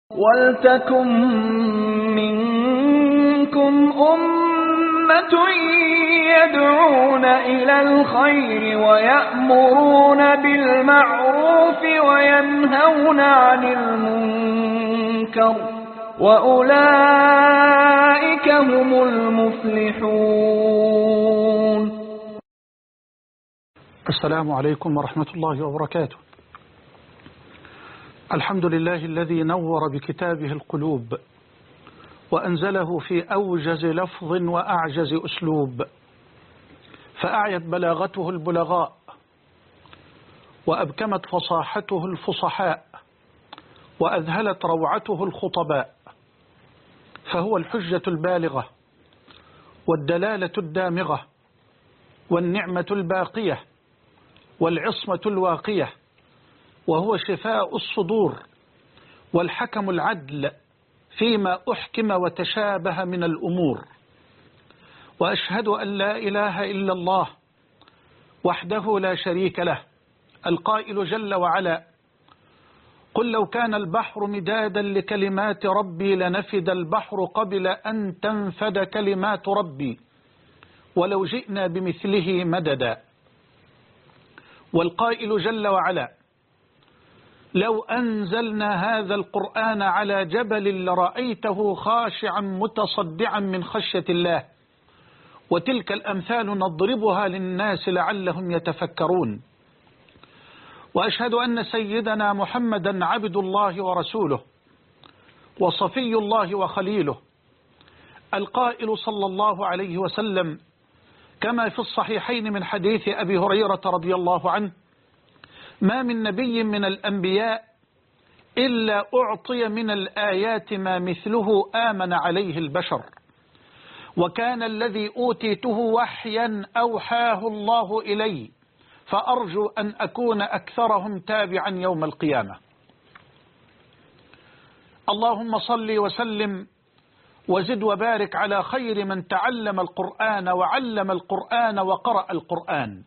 وَلْتَكُن مِّنكُمْ أُمَّةٌ يَدْعُونَ إِلَى الْخَيْرِ وَيَأْمُرُونَ بِالْمَعْرُوفِ وَيَنْهَوْنَ عَنِ الْمُنكَرِ وَأُولَئِكَ هُمُ الْمُفْلِحُونَ. السلام عليكم ورحمة الله وبركاته. الحمد لله الذي نور بكتابه القلوب وأنزله في أوجز لفظ وأعجز أسلوب، فأعيت بلاغته البلغاء وأبكمت فصاحته الفصحاء وأذهلت روعته الخطباء، فهو الحجة البالغة والدلالة الدامغة والنعمة الباقية والعصمة الواقية، وهو شفاء الصدور والحكم العدل فيما أحكم وتشابه من الأمور. وأشهد أن لا إله إلا الله وحده لا شريك له، القائل جل وعلا: قل لو كان البحر مدادا لكلمات ربي لنفد البحر قبل أن تنفد كلمات ربي ولو جئنا بمثله مددا. والقائل جل وعلا: لو أنزلنا هذا القرآن على جبل لرأيته خاشعا متصدعا من خشية الله، وتلك الأمثال نضربها للناس لعلهم يتفكرون. وأشهد أن سيدنا محمدا عبد الله ورسوله وصفي الله وخليله، القائل صلى الله عليه وسلم كما في الصحيحين من حديث أبي هريرة رضي الله عنه: ما من نبي من الأنبياء إلا أعطي من الآيات ما مثله آمن عليه البشر، وكان الذي أوتيته وحيا أوحاه الله إلي، فأرجو أن أكون أكثرهم تابعا يوم القيامة. اللهم صل وسلم وزد وبارك على خير من تعلم القرآن وعلم القرآن وقرأ القرآن.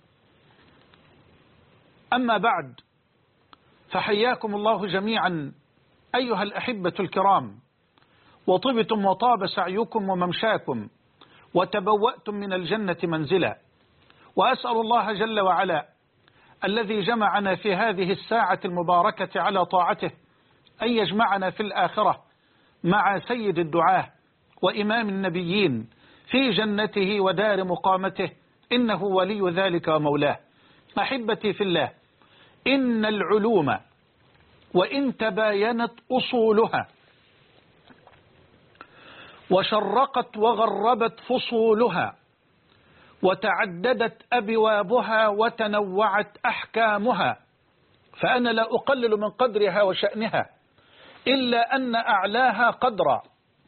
أما بعد، فحياكم الله جميعا أيها الأحبة الكرام، وطبتم وطاب سعيكم وممشاكم وتبوأتم من الجنة منزلا. وأسأل الله جل وعلا الذي جمعنا في هذه الساعة المباركة على طاعته أن يجمعنا في الآخرة مع سيد الدعاة وإمام النبيين في جنته ودار مقامته، إنه ولي ذلك ومولاه. أحبتي في الله، إن العلوم وإن تباينت أصولها وشرقت وغربت فصولها وتعددت أبوابها وتنوعت أحكامها، فأنا لا أقلل من قدرها وشأنها، إلا أن أعلاها قدرا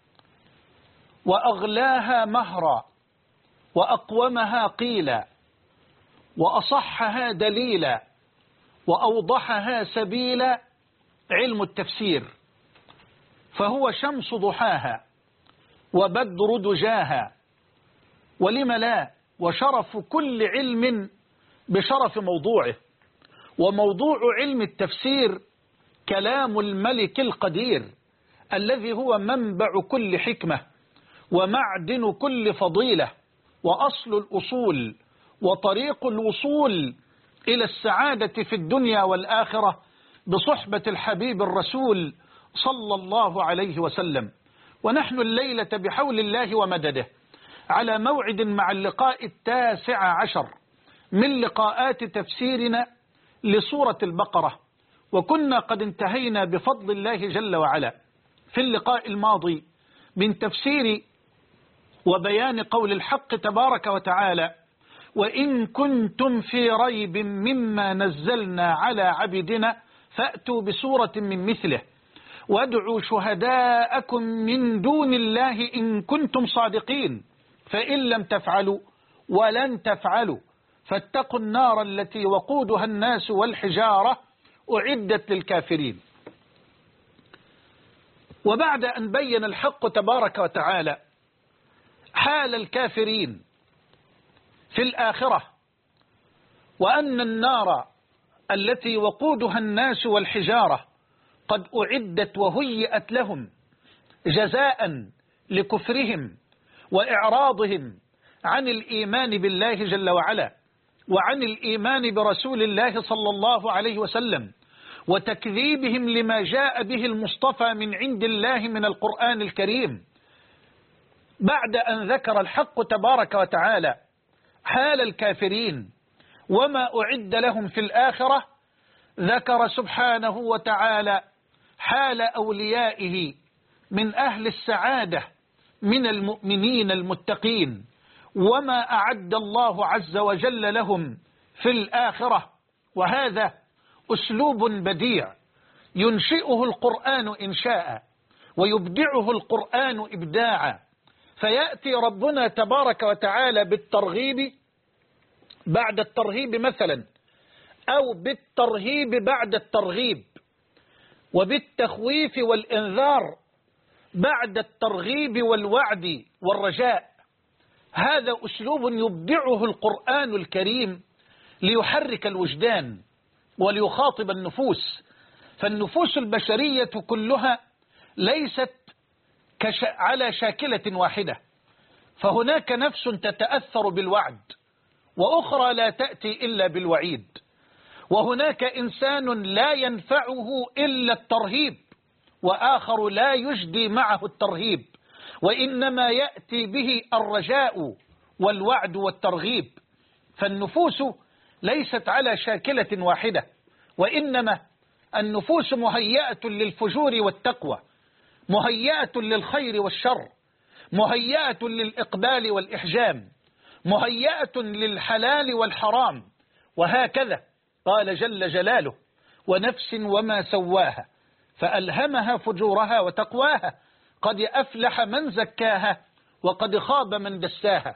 وأغلاها مهرا وأقومها قيلا وأصحها دليلا وأوضحها سبيلا علم التفسير، فهو شمس ضحاها وبدر دجاها، ولم لا، وشرف كل علم بشرف موضوعه. وموضوع علم التفسير كلام الملك القدير الذي هو منبع كل حكمة ومعدن كل فضيلة وأصل الأصول وطريق الوصول إلى السعادة في الدنيا والآخرة بصحبة الحبيب الرسول صلى الله عليه وسلم. ونحن الليلة بحول الله ومدده على موعد مع اللقاء 19 من لقاءات تفسيرنا لسورة البقرة، وكنا قد انتهينا بفضل الله جل وعلا في اللقاء الماضي من تفسير وبيان قول الحق تبارك وتعالى: وإن كنتم في ريب مما نزلنا على عبدنا فأتوا بسورة من مثله وادعوا شهداءكم من دون الله إن كنتم صادقين، فإن لم تفعلوا ولن تفعلوا فاتقوا النار التي وقودها الناس والحجارة أعدت للكافرين. وبعد أن بين الحق تبارك وتعالى حال الكافرين في الآخرة، وأن النار التي وقودها الناس والحجارة قد أعدت وهيئت لهم جزاء لكفرهم وإعراضهم عن الإيمان بالله جل وعلا وعن الإيمان برسول الله صلى الله عليه وسلم وتكذيبهم لما جاء به المصطفى من عند الله من القرآن الكريم. بعد أن ذكر الحق تبارك وتعالى حال الكافرين وما أعد لهم في الآخرة، ذكر سبحانه وتعالى حال أوليائه من أهل السعادة من المؤمنين المتقين وما أعد الله عز وجل لهم في الآخرة. وهذا أسلوب بديع ينشئه القرآن إنشاء ويبدعه القرآن إبداعا، فيأتي ربنا تبارك وتعالى بالترغيب بعد الترهيب مثلا، أو بالترهيب بعد الترغيب، وبالتخويف والإنذار بعد الترغيب والوعد والرجاء. هذا أسلوب يبدعه القرآن الكريم ليحرك الوجدان وليخاطب النفوس، فالنفوس البشرية كلها ليست على شاكلة واحدة، فهناك نفس تتأثر بالوعد وأخرى لا تأتي إلا بالوعيد، وهناك إنسان لا ينفعه إلا الترهيب وآخر لا يجدي معه الترهيب، وإنما يأتي به الرجاء والوعد والترغيب. فالنفوس ليست على شاكلة واحدة، وإنما النفوس مهيئة للفجور والتقوى، مهيئة للخير والشر، مهيئة للإقبال والإحجام، مهيئة للحلال والحرام، وهكذا. قال جل جلاله: ونفس وما سواها فألهمها فجورها وتقواها قد أفلح من زكاها وقد خاب من دساها.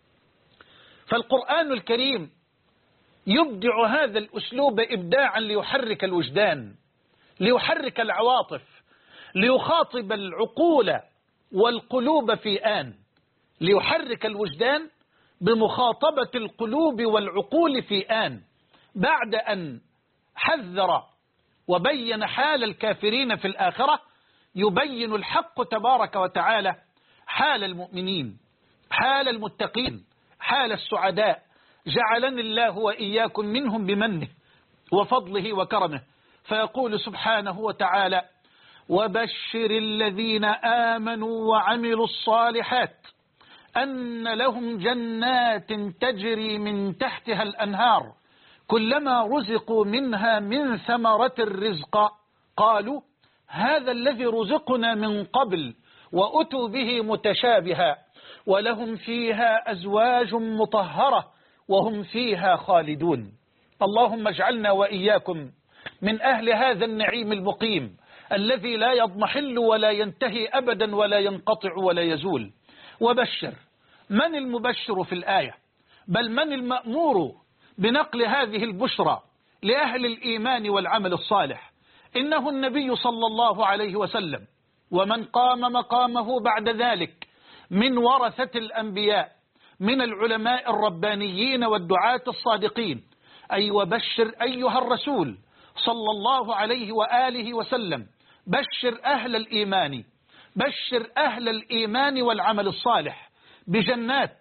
فالقرآن الكريم يبدع هذا الأسلوب إبداعا ليحرك الوجدان، ليحرك العواطف، ليخاطب العقول والقلوب في آن، ليحرك الوجدان بمخاطبة القلوب والعقول في آن، بعد أن حذر وبين حال الكافرين في الآخرة يبين الحق تبارك وتعالى حال المؤمنين، حال المتقين، حال السعداء. جعلني الله وإياكم منهم بمنه وفضله وكرمه. فيقول سبحانه وتعالى: وبشر الذين آمنوا وعملوا الصالحات أن لهم جنات تجري من تحتها الأنهار كلما رزقوا منها من ثمرة الرزق قالوا هذا الذي رزقنا من قبل وأتوا به متشابها ولهم فيها أزواج مطهرة وهم فيها خالدون. اللهم اجعلنا وإياكم من أهل هذا النعيم المقيم الذي لا يضمحل ولا ينتهي أبدا ولا ينقطع ولا يزول. وبشر، من المبشر في الآية؟ بل من المأمور بنقل هذه البشرى لأهل الإيمان والعمل الصالح؟ إنه النبي صلى الله عليه وسلم ومن قام مقامه بعد ذلك من ورثة الأنبياء من العلماء الربانيين والدعاة الصادقين. أي وبشر أيها الرسول صلى الله عليه وآله وسلم، بشر أهل الإيمان، بشر أهل الإيمان والعمل الصالح بجنات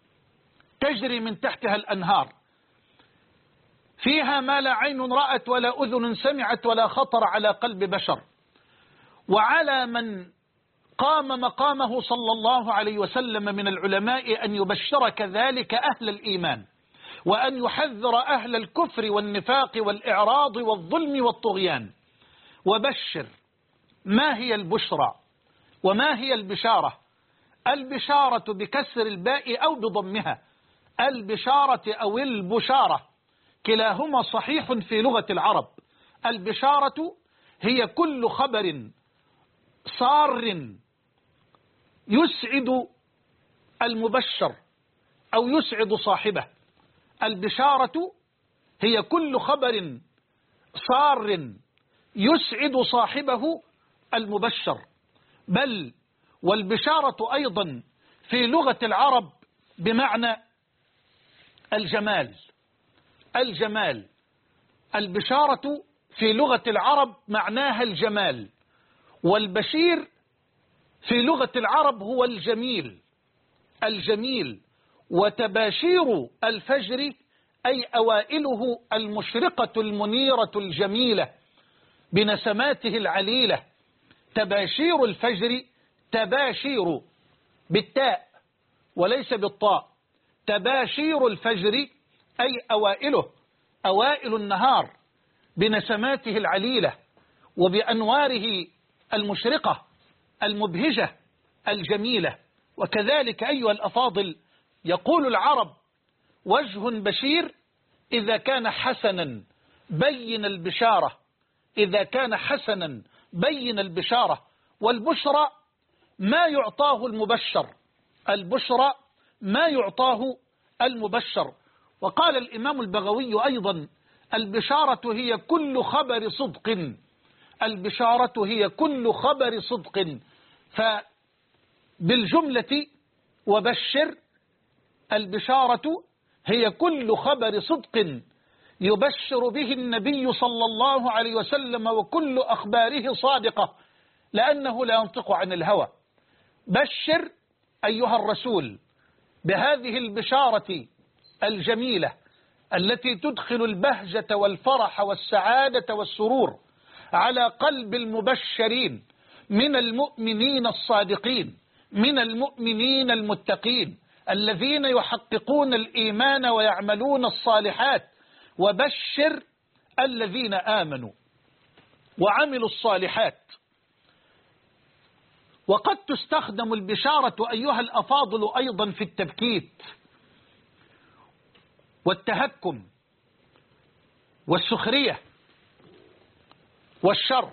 تجري من تحتها الأنهار فيها ما لا عين رأت ولا أذن سمعت ولا خطر على قلب بشر. وعلى من قام مقامه صلى الله عليه وسلم من العلماء أن يبشر كذلك أهل الإيمان، وأن يحذر أهل الكفر والنفاق والإعراض والظلم والطغيان. وبشر، ما هي البشرى وما هي البشارة؟ البشارة بكسر الباء أو بضمها، البشارة أو البشارة كلاهما صحيح في لغة العرب. البشارة هي كل خبر صار يسعد المبشر أو يسعد صاحبه. البشارة هي كل خبر صار يسعد صاحبه المبشر. بل والبشارة أيضا في لغة العرب بمعنى الجمال. الجمال، البشارة في لغة العرب معناها الجمال، والبشير في لغة العرب هو الجميل. الجميل. وتباشير الفجر أي أوائله المشرقة المنيرة الجميلة بنسماته العليلة. تباشير الفجر، تباشير بالتاء وليس بالطاء، تباشير الفجر أي أوائله، أوائل النهار بنسماته العليلة وبأنواره المشرقة المبهجة الجميلة. وكذلك أيها الأفاضل يقول العرب: وجه بشير إذا كان حسنا بين البشارة، إذا كان حسنا بين البشارة. والبشرى ما يعطاه المبشر، البشرى ما يعطاه المبشر. وقال الإمام البغوي أيضا: البشارة هي كل خبر صدق، البشارة هي كل خبر صدق. فبالجملة وبشر، البشارة هي كل خبر صدق يبشر به النبي صلى الله عليه وسلم، وكل أخباره صادقة لأنه لا ينطق عن الهوى. بشر أيها الرسول بهذه البشارة الجميلة التي تدخل البهجة والفرح والسعادة والسرور على قلب المبشرين من المؤمنين الصادقين، من المؤمنين المتقين الذين يحققون الإيمان ويعملون الصالحات. وبشر الذين آمنوا وعملوا الصالحات. وقد تستخدم البشارة أيها الأفاضل أيضا في التبكيت والتهكم والسخرية والشر.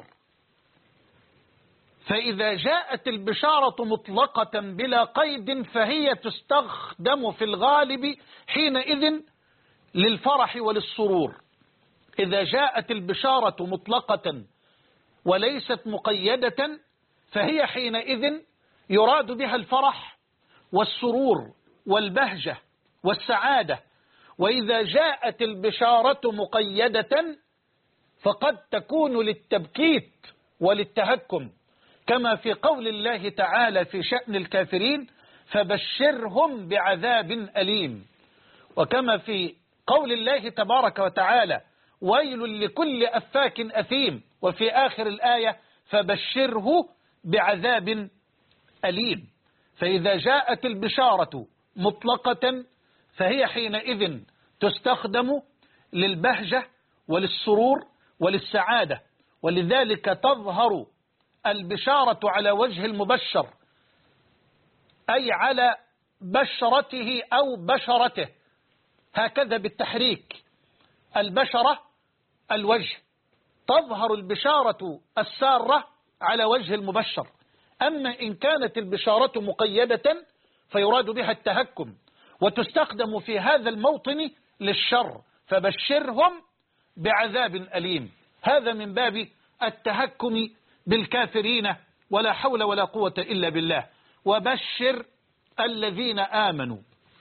فإذا جاءت البشارة مطلقة بلا قيد فهي تستخدم في الغالب حينئذ للفرح وللسرور. إذا جاءت البشارة مطلقة وليست مقيدة فهي حينئذ يراد بها الفرح والسرور والبهجة والسعادة. وإذا جاءت البشارة مقيدة فقد تكون للتبكيت وللتهكم، كما في قول الله تعالى في شأن الكافرين: فبشرهم بعذاب أليم. وكما في قول الله تبارك وتعالى: ويل لكل أفاك أثيم. وفي آخر الآية: فبشره بعذاب أليم. فإذا جاءت البشارة مطلقة فهي حينئذ تستخدم للبهجة وللسرور وللسعادة. ولذلك تظهر البشارة على وجه المبشر، أي على بشرته أو بشرته، هكذا بالتحريك. البشرة الوجه، تظهر البشارة السارة على وجه المبشر. أما إن كانت البشارة مقيدة فيراد بها التهكم، وتستخدم في هذا الموطن للشر: فبشرهم بعذاب أليم. هذا من باب التهكم بالكافرين، ولا حول ولا قوة إلا بالله. وبشر الذين آمنوا.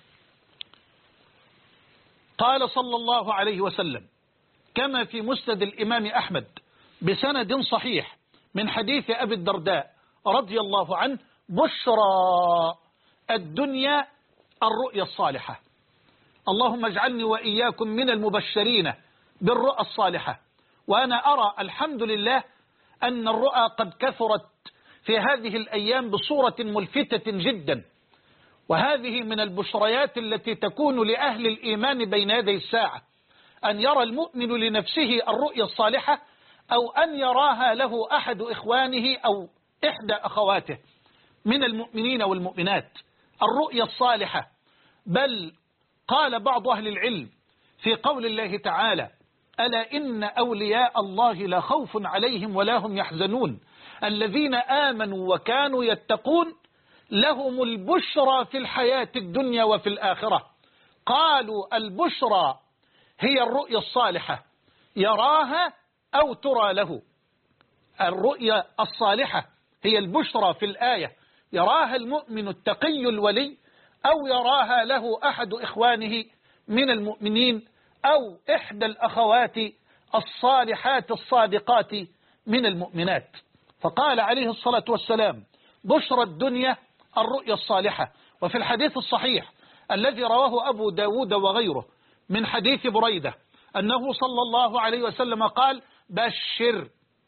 قال صلى الله عليه وسلم كما في مسند الإمام أحمد بسند صحيح من حديث أبي الدرداء رضي الله عنه: بشرى الدنيا الرؤيا الصالحة. اللهم اجعلني وإياكم من المبشرين بالرؤى الصالحة. وأنا أرى الحمد لله أن الرؤى قد كثرت في هذه الأيام بصورة ملفتة جدا، وهذه من البشريات التي تكون لأهل الإيمان بين يدي الساعة، أن يرى المؤمن لنفسه الرؤيا الصالحة، أو أن يراها له أحد إخوانه أو إحدى أخواته من المؤمنين والمؤمنات. الرؤيا الصالحة. بل قال بعض أهل العلم في قول الله تعالى: ألا إن أولياء الله لا خوف عليهم ولا هم يحزنون الذين آمنوا وكانوا يتقون لهم البشرى في الحياة الدنيا وفي الآخرة. قالوا البشرى هي الرؤيا الصالحة يراها أو ترى له. الرؤيا الصالحة هي البشرى في الآية، يراها المؤمن التقي الولي، أو يراها له أحد إخوانه من المؤمنين، أو إحدى الأخوات الصالحات الصادقات من المؤمنات. فقال عليه الصلاة والسلام: بشرى الدنيا الرؤيا الصالحة. وفي الحديث الصحيح الذي رواه أبو داود وغيره من حديث بريدة أنه صلى الله عليه وسلم قال: بشر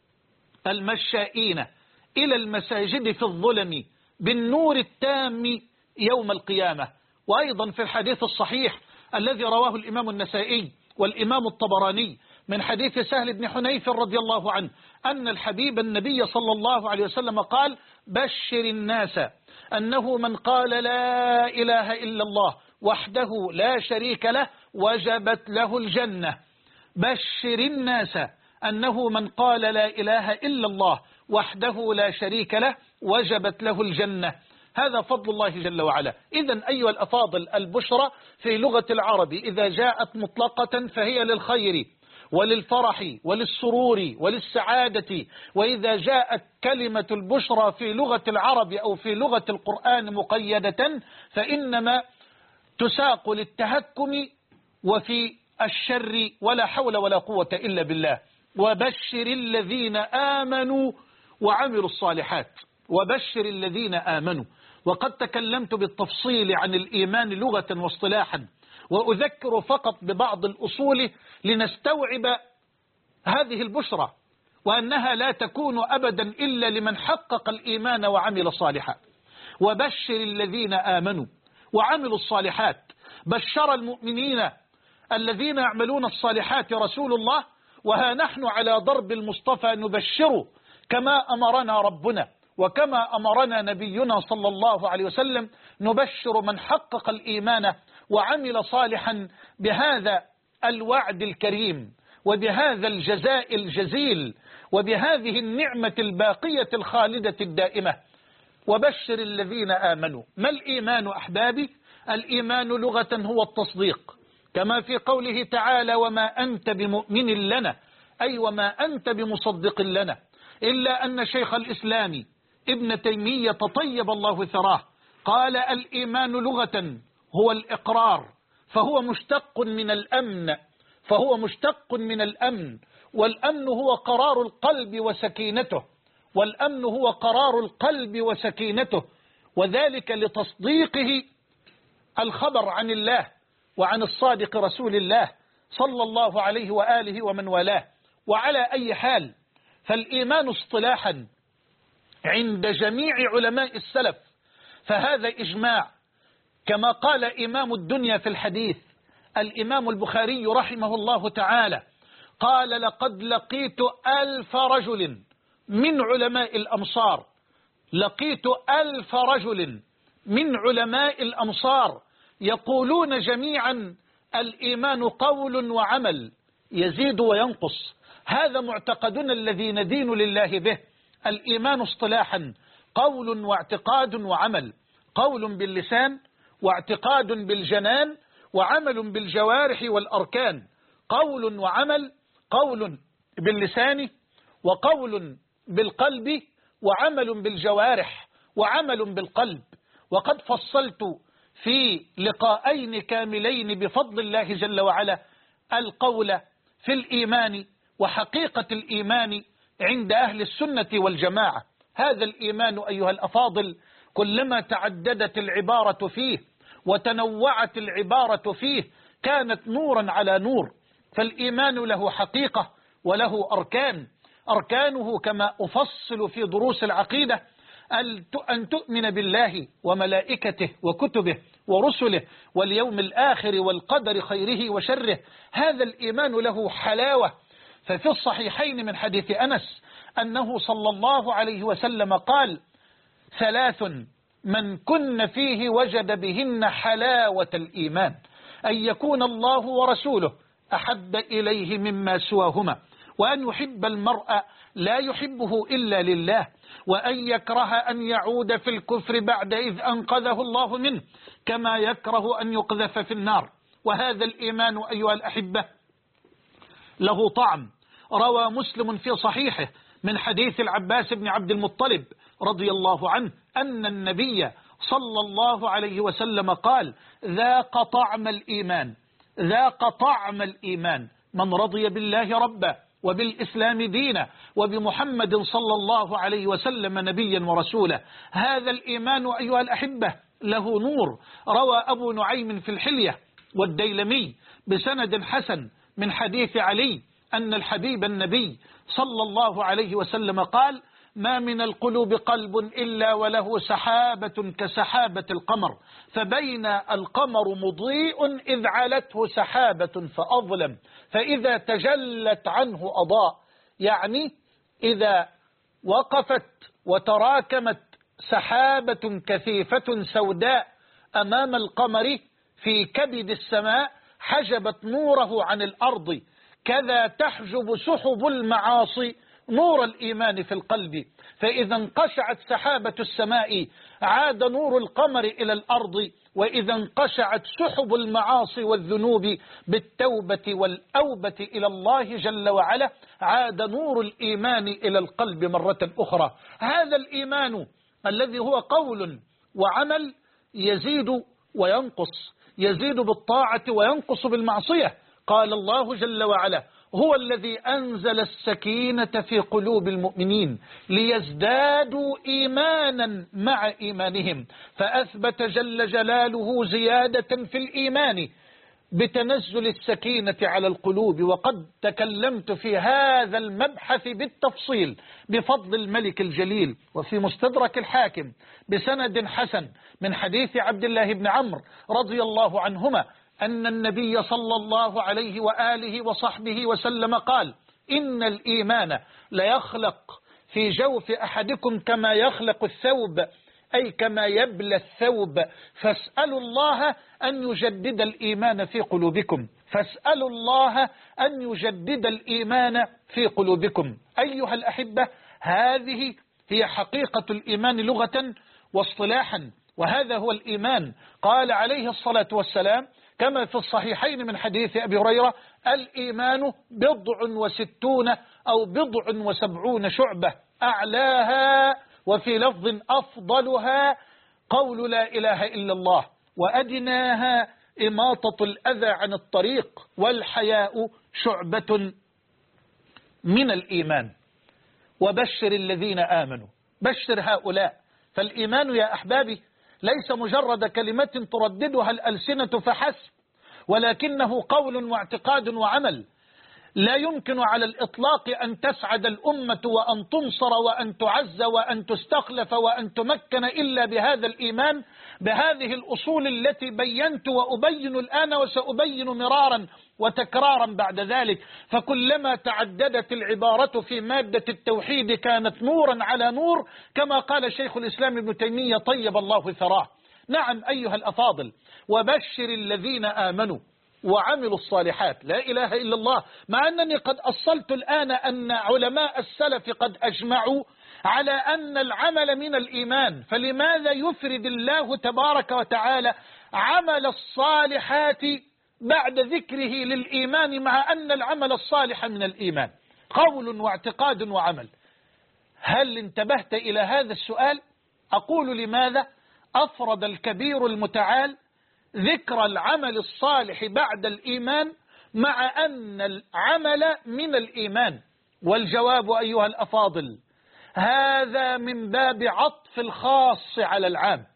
المشائين إلى المساجد في الظلم بالنور التام يوم القيامة. وأيضا في الحديث الصحيح الذي رواه الإمام النسائي والإمام الطبراني من حديث سهل بن حنيف رضي الله عنه أن الحبيب النبي صلى الله عليه وسلم قال: بشر الناس أنه من قال لا إله إلا الله وحده لا شريك له وجبت له الجنة. بشر الناس أنه من قال لا إله إلا الله وحده لا شريك له وجبت له الجنة. هذا فضل الله جل وعلا. إذن أيها الأفاضل، البشرى في لغة العرب إذا جاءت مطلقة فهي للخير وللفرح وللسرور وللسعادة، وإذا جاءت كلمة البشرى في لغة العرب أو في لغة القرآن مقيدة فإنما تساق للتهكم وفي الشر ولا حول ولا قوة إلا بالله. وبشر الذين آمنوا وعملوا الصالحات. وبشر الذين آمنوا. وقد تكلمت بالتفصيل عن الإيمان لغة واصطلاحا، وأذكر فقط ببعض الأصول لنستوعب هذه البشرى، وأنها لا تكون أبدا إلا لمن حقق الإيمان وعمل صالحا. وبشر الذين آمنوا وعملوا الصالحات. بشر المؤمنين الذين يعملون الصالحات رسول الله، وها نحن على ضرب المصطفى نبشر كما أمرنا ربنا وكما أمرنا نبينا صلى الله عليه وسلم، نبشر من حقق الإيمان وعمل صالحا بهذا الوعد الكريم وبهذا الجزاء الجزيل وبهذه النعمة الباقية الخالدة الدائمة. وبشر الذين آمنوا. ما الإيمان أحبابي؟ الإيمان لغة هو التصديق، كما في قوله تعالى: وما أنت بمؤمن لنا، أي وما أنت بمصدق لنا. إلا أن شيخ الإسلام ابن تيمية طيب الله ثراه قال: الإيمان لغة هو الإقرار، فهو مشتق من الأمن، والأمن هو قرار القلب وسكينته، وذلك لتصديقه الخبر عن الله وعن الصادق رسول الله صلى الله عليه وآله ومن والاه. وعلى أي حال، فالإيمان اصطلاحا عند جميع علماء السلف فهذا إجماع، كما قال إمام الدنيا في الحديث الإمام البخاري رحمه الله تعالى قال: لقد لقيت 1000 رجل من علماء الأمصار، لقيت 1000 رجل من علماء الأمصار يقولون جميعا: الإيمان قول وعمل يزيد وينقص. هذا معتقدنا الذي ندين لله به. الإيمان اصطلاحا قول واعتقاد وعمل، قول باللسان واعتقاد بالجنان وعمل بالجوارح والأركان. قول وعمل، قول باللسان وقول بالقلب وعمل بالجوارح وعمل بالقلب. وقد فصلت في لقاءين كاملين بفضل الله جل وعلا القول في الإيمان وحقيقة الإيمان عند أهل السنة والجماعة. هذا الإيمان أيها الأفاضل كلما تعددت العبارة فيه وتنوعت العبارة فيه كانت نورا على نور. فالإيمان له حقيقة وله أركان. أركانه كما أفصل في دروس العقيدة: أن تؤمن بالله وملائكته وكتبه ورسله واليوم الآخر والقدر خيره وشره. هذا الإيمان له حلاوة. ففي الصحيحين من حديث أنس أنه صلى الله عليه وسلم قال: 3 من كن فيه وجد بهن حلاوة الإيمان: أن يكون الله ورسوله أحب إليه مما سواهما، وأن يحب المرء لا يحبه إلا لله، وأن يكره أن يعود في الكفر بعد إذ أنقذه الله منه، كما يكره أن يقذف في النار. وهذا الإيمان أيها الأحبة له طعم. روى مسلم في صحيحه من حديث العباس بن عبد المطلب رضي الله عنه أن النبي صلى الله عليه وسلم قال: ذاق طعم الإيمان، ذاق طعم الإيمان من رضي بالله ربا وبالإسلام دينا وبمحمد صلى الله عليه وسلم نبيا ورسولا. هذا الإيمان أيها الأحبة له نور. روى أبو نعيم في الحلية والديلمي بسند حسن من حديث علي أن الحبيب النبي صلى الله عليه وسلم قال: ما من القلوب قلب إلا وله سحابة كسحابة القمر، فبين القمر مضيء إذ علته سحابة فأظلم، فإذا تجلت عنه أضاء. يعني إذا وقفت وتراكمت سحابة كثيفة سوداء أمام القمر في كبد السماء حجبت نوره عن الأرض، كذا تحجب سحب المعاصي نور الإيمان في القلب، فإذا انقشعت سحابة السماء عاد نور القمر إلى الأرض، وإذا انقشعت سحب المعاصي والذنوب بالتوبة والأوبة إلى الله جل وعلا عاد نور الإيمان إلى القلب مرة أخرى. هذا الإيمان الذي هو قول وعمل يزيد وينقص، يزيد بالطاعة وينقص بالمعصية. قال الله جل وعلا: هو الذي أنزل السكينة في قلوب المؤمنين ليزدادوا إيمانا مع إيمانهم، فأثبت جل جلاله زيادة في الإيمان بتنزل السكينة على القلوب. وقد تكلمت في هذا المبحث بالتفصيل بفضل الملك الجليل، وفي مستدرك الحاكم بسند حسن من حديث عبد الله بن عمرو رضي الله عنهما أن النبي صلى الله عليه وآله وصحبه وسلم قال: إن الإيمان ليخلق في جوف أحدكم كما يخلق الثوب، أي كما يبلى الثوب، فاسألوا الله أن يجدد الإيمان في قلوبكم، فاسألوا الله أن يجدد الإيمان في قلوبكم. أيها الأحبة، هذه هي حقيقة الإيمان لغة واصطلاحا، وهذا هو الإيمان. قال عليه الصلاة والسلام كما في الصحيحين من حديث أبي هريرة: الإيمان 60 أو 70 شعبة، أعلاها وفي لفظ أفضلها قول لا إله إلا الله، وأدناها إماطة الأذى عن الطريق، والحياء شعبة من الإيمان. وبشر الذين آمنوا، بشر هؤلاء. فالإيمان يا أحبابي ليس مجرد كلمة ترددها الألسنة فحسب، ولكنه قول واعتقاد وعمل. لا يمكن على الإطلاق أن تسعد الأمة وأن تنصر وأن تعز وأن تستخلف وأن تمكن إلا بهذا الإيمان، بهذه الأصول التي بينت وأبين الآن وسأبين مرارا وتكرارا بعد ذلك. فكلما تعددت العبارة في مادة التوحيد كانت نورا على نور، كما قال شيخ الإسلام ابن تيمية طيب الله ثراه. نعم أيها الأفاضل، وبشر الذين آمنوا وعملوا الصالحات. لا إله إلا الله. مع أنني قد أصلت الآن أن علماء السلف قد أجمعوا على أن العمل من الإيمان، فلماذا يفرد الله تبارك وتعالى عمل الصالحات بعد ذكره للإيمان، مع أن العمل الصالح من الإيمان قول واعتقاد وعمل؟ هل انتبهت إلى هذا السؤال؟ أقول: لماذا أفرد الكبير المتعال ذكر العمل الصالح بعد الإيمان مع أن العمل من الإيمان؟ والجواب أيها الأفاضل: هذا من باب عطف الخاص على العام،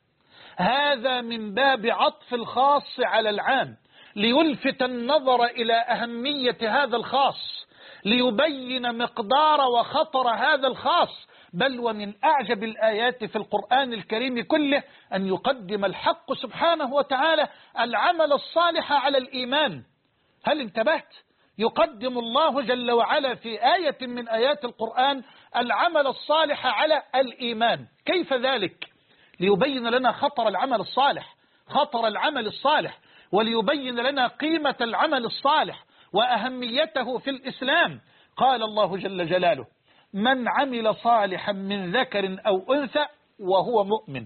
هذا من باب عطف الخاص على العام، ليلفت النظر إلى أهمية هذا الخاص، ليبين مقدار وخطر هذا الخاص. بل ومن أعجب الآيات في القرآن الكريم كله أن يقدم الحق سبحانه وتعالى العمل الصالح على الإيمان. هل انتبهت؟ يقدم الله جل وعلا في آية من آيات القرآن العمل الصالح على الإيمان. كيف ذلك؟ ليبين لنا خطر العمل الصالح، خطر العمل الصالح، وليبين لنا قيمة العمل الصالح وأهميته في الإسلام. قال الله جل جلاله: من عمل صالحا من ذكر أو أنثى وهو مؤمن.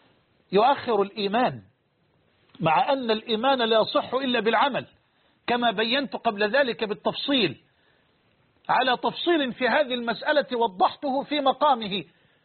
يؤخر الإيمان، مع أن الإيمان لا يصح إلا بالعمل، كما بينت قبل ذلك بالتفصيل، على تفصيل في هذه المسألة وضحته في مقامه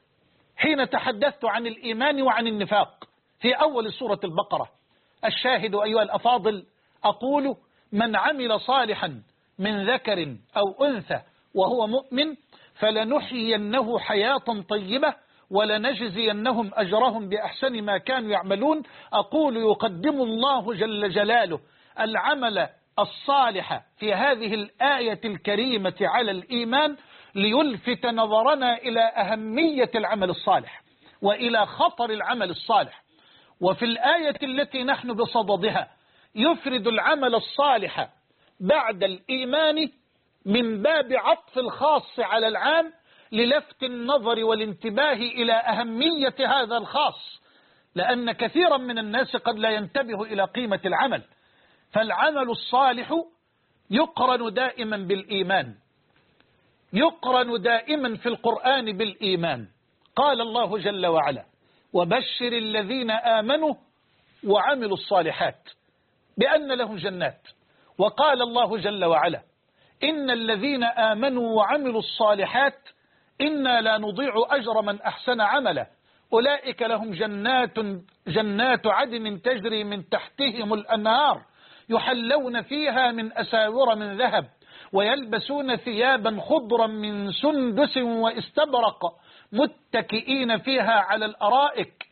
حين تحدثت عن الإيمان وعن النفاق في أول سورة البقرة. الشاهد أيها الأفاضل، أقول: من عمل صالحا من ذكر أو أنثى وهو مؤمن فلنحيينه حياة طيبة ولنجزينهم أجرهم بأحسن ما كانوا يعملون. أقول يقدم الله جل جلاله العمل الصالح في هذه الآية الكريمة على الإيمان ليلفت نظرنا إلى أهمية العمل الصالح وإلى خطر العمل الصالح. وفي الآية التي نحن بصددها يفرد العمل الصالح بعد الإيمان من باب عطف الخاص على العام للفت النظر والانتباه إلى أهمية هذا الخاص، لأن كثيرا من الناس قد لا ينتبه إلى قيمة العمل. فالعمل الصالح يقرن دائما بالإيمان، يقرن دائما في القرآن بالإيمان. قال الله جل وعلا: وبشر الذين آمنوا وعملوا الصالحات بأن لهم جنات. وقال الله جل وعلا: إن الذين آمنوا وعملوا الصالحات إنا لا نضيع أجر من أحسن عملا أولئك لهم جنات عدن تجري من تحتهم الأنهار يحلون فيها من أساور من ذهب ويلبسون ثيابا خضرا من سندس واستبرق متكئين فيها على الأرائك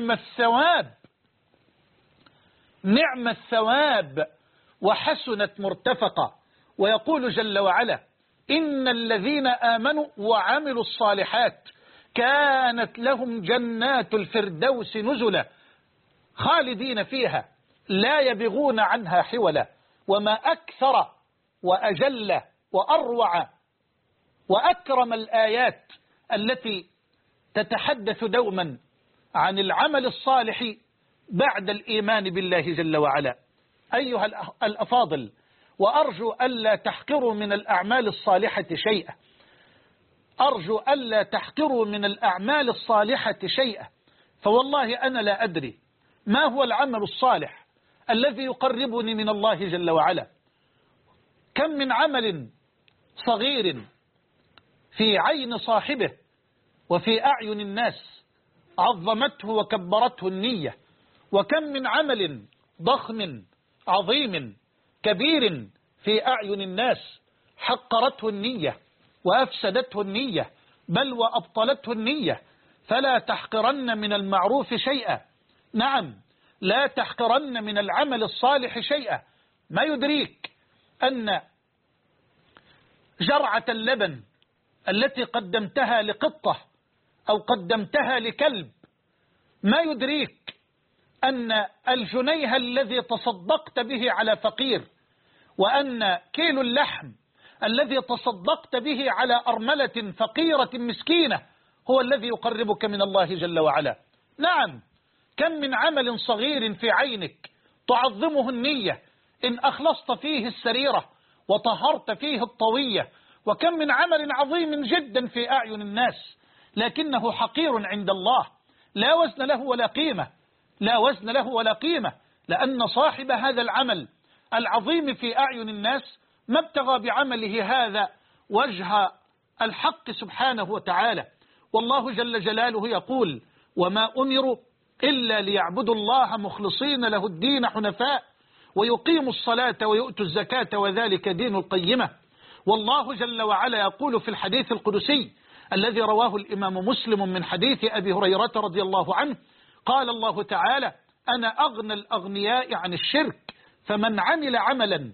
نعم الثواب وحسنت مرتفقا. ويقول جل وعلا: إن الذين آمنوا وعملوا الصالحات كانت لهم جنات الفردوس نزلا خالدين فيها لا يبغون عنها حولا. وما أكثر وأجل وأروع وأكرم الآيات التي تتحدث دوما عن العمل الصالح بعد الإيمان بالله جل وعلا. أيها الأفاضل، وأرجو ألا تحقروا من الأعمال الصالحة شيئا، أرجو ألا تحقروا من الأعمال الصالحة شيئا، فوالله أنا لا أدري ما هو العمل الصالح الذي يقربني من الله جل وعلا. كم من عمل صغير في عين صاحبه وفي أعين الناس عظمته وكبرته النية، وكم من عمل ضخم عظيم كبير في أعين الناس حقرته النية وأفسدته النية بل وأبطلته النية. فلا تحقرن من المعروف شيئا، نعم لا تحقرن من العمل الصالح شيئا. ما يدريك أن جرعة اللبن التي قدمتها لقطة أو قدمتها لكلب، ما يدريك أن الجنيه الذي تصدقت به على فقير، وأن كيلو اللحم الذي تصدقت به على أرملة فقيرة مسكينة هو الذي يقربك من الله جل وعلا. نعم، كم من عمل صغير في عينك تعظمه النية إن أخلصت فيه السريرة وطهرت فيه الطوية، وكم من عمل عظيم جدا في أعين الناس لكنه حقير عند الله، لا وزن له ولا قيمة، لا وزن له ولا قيمة، لأن صاحب هذا العمل العظيم في أعين الناس ما ابتغى بعمله هذا وجه الحق سبحانه وتعالى. والله جل جلاله يقول: وما أمروا إلا ليعبدوا الله مخلصين له الدين حنفاء ويقيموا الصلاة ويؤتوا الزكاة وذلك دين القيمة. والله جل وعلا يقول في الحديث القدسي الذي رواه الإمام مسلم من حديث أبي هريرة رضي الله عنه: قال الله تعالى: أنا أغنى الأغنياء عن الشرك، فمن عمل عملا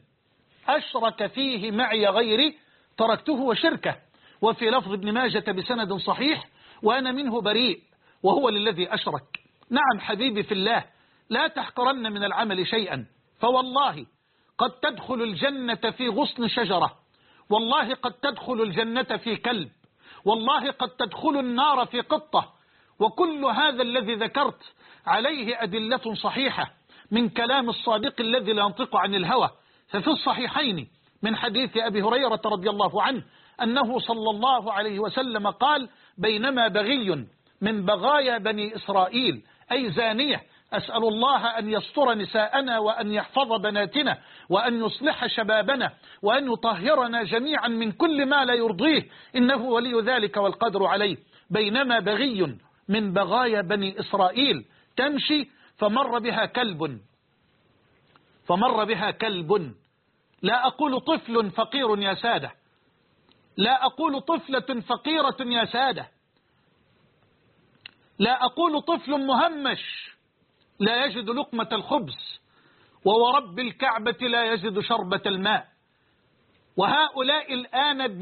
أشرك فيه معي غيري تركته وشركه. وفي لفظ ابن ماجة بسند صحيح: وأنا منه بريء وهو للذي أشرك. نعم حبيبي في الله، لا تحقرن من العمل شيئا، فوالله قد تدخل الجنة في غصن شجرة، والله قد تدخل الجنة في كلب، والله قد تدخل النار في قطة. وكل هذا الذي ذكرت عليه أدلة صحيحة من كلام الصادق الذي لا ينطق عن الهوى. ففي الصحيحين من حديث أبي هريرة رضي الله عنه أنه صلى الله عليه وسلم قال: بينما بغي من بغايا بني إسرائيل، أي زانية، أسأل الله أن يستر نساءنا وأن يحفظ بناتنا وأن يصلح شبابنا وأن يطهرنا جميعا من كل ما لا يرضيه إنه ولي ذلك والقدر عليه. بينما بغي من بغايا بني إسرائيل فمر بها كلب لا أقول طفل فقير يا سادة، لا أقول طفلة فقيرة يا سادة، لا أقول طفل مهمش لا يجد لقمة الخبز، وورب الكعبة لا يجد شربة الماء. وهؤلاء الآن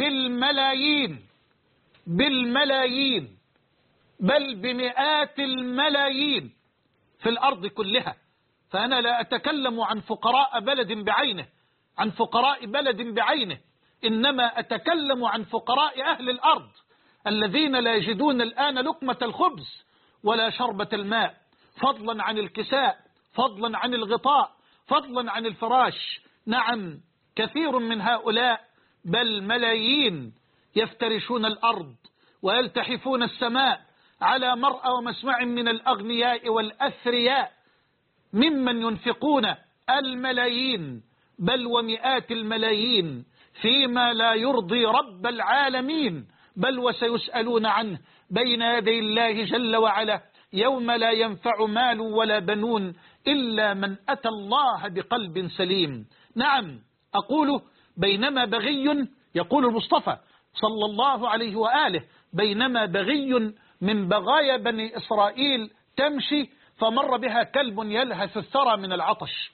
بالملايين بل بمئات الملايين في الأرض كلها. فأنا لا أتكلم عن فقراء بلد بعينه، عن فقراء بلد بعينه، إنما أتكلم عن فقراء أهل الأرض الذين لا يجدون الآن لقمة الخبز ولا شربة الماء، فضلا عن الكساء، فضلا عن الغطاء، فضلا عن الفراش. نعم، كثير من هؤلاء بل ملايين يفترشون الأرض ويلتحفون السماء على مرأى ومسمع من الأغنياء والأثرياء ممن ينفقون الملايين بل ومئات الملايين فيما لا يرضي رب العالمين، بل وسيسألون عنه بين يدي الله جل وعلا يوم لا ينفع مال ولا بنون إلا من أتى الله بقلب سليم. نعم، أقول بينما بغي، يقول المصطفى صلى الله عليه وآله، بينما بغي من بغايا بني إسرائيل تمشي فمر بها كلب يلهث الثرى من العطش.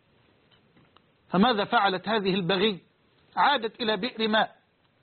فماذا فعلت هذه البغي؟ عادت إلى بئر ماء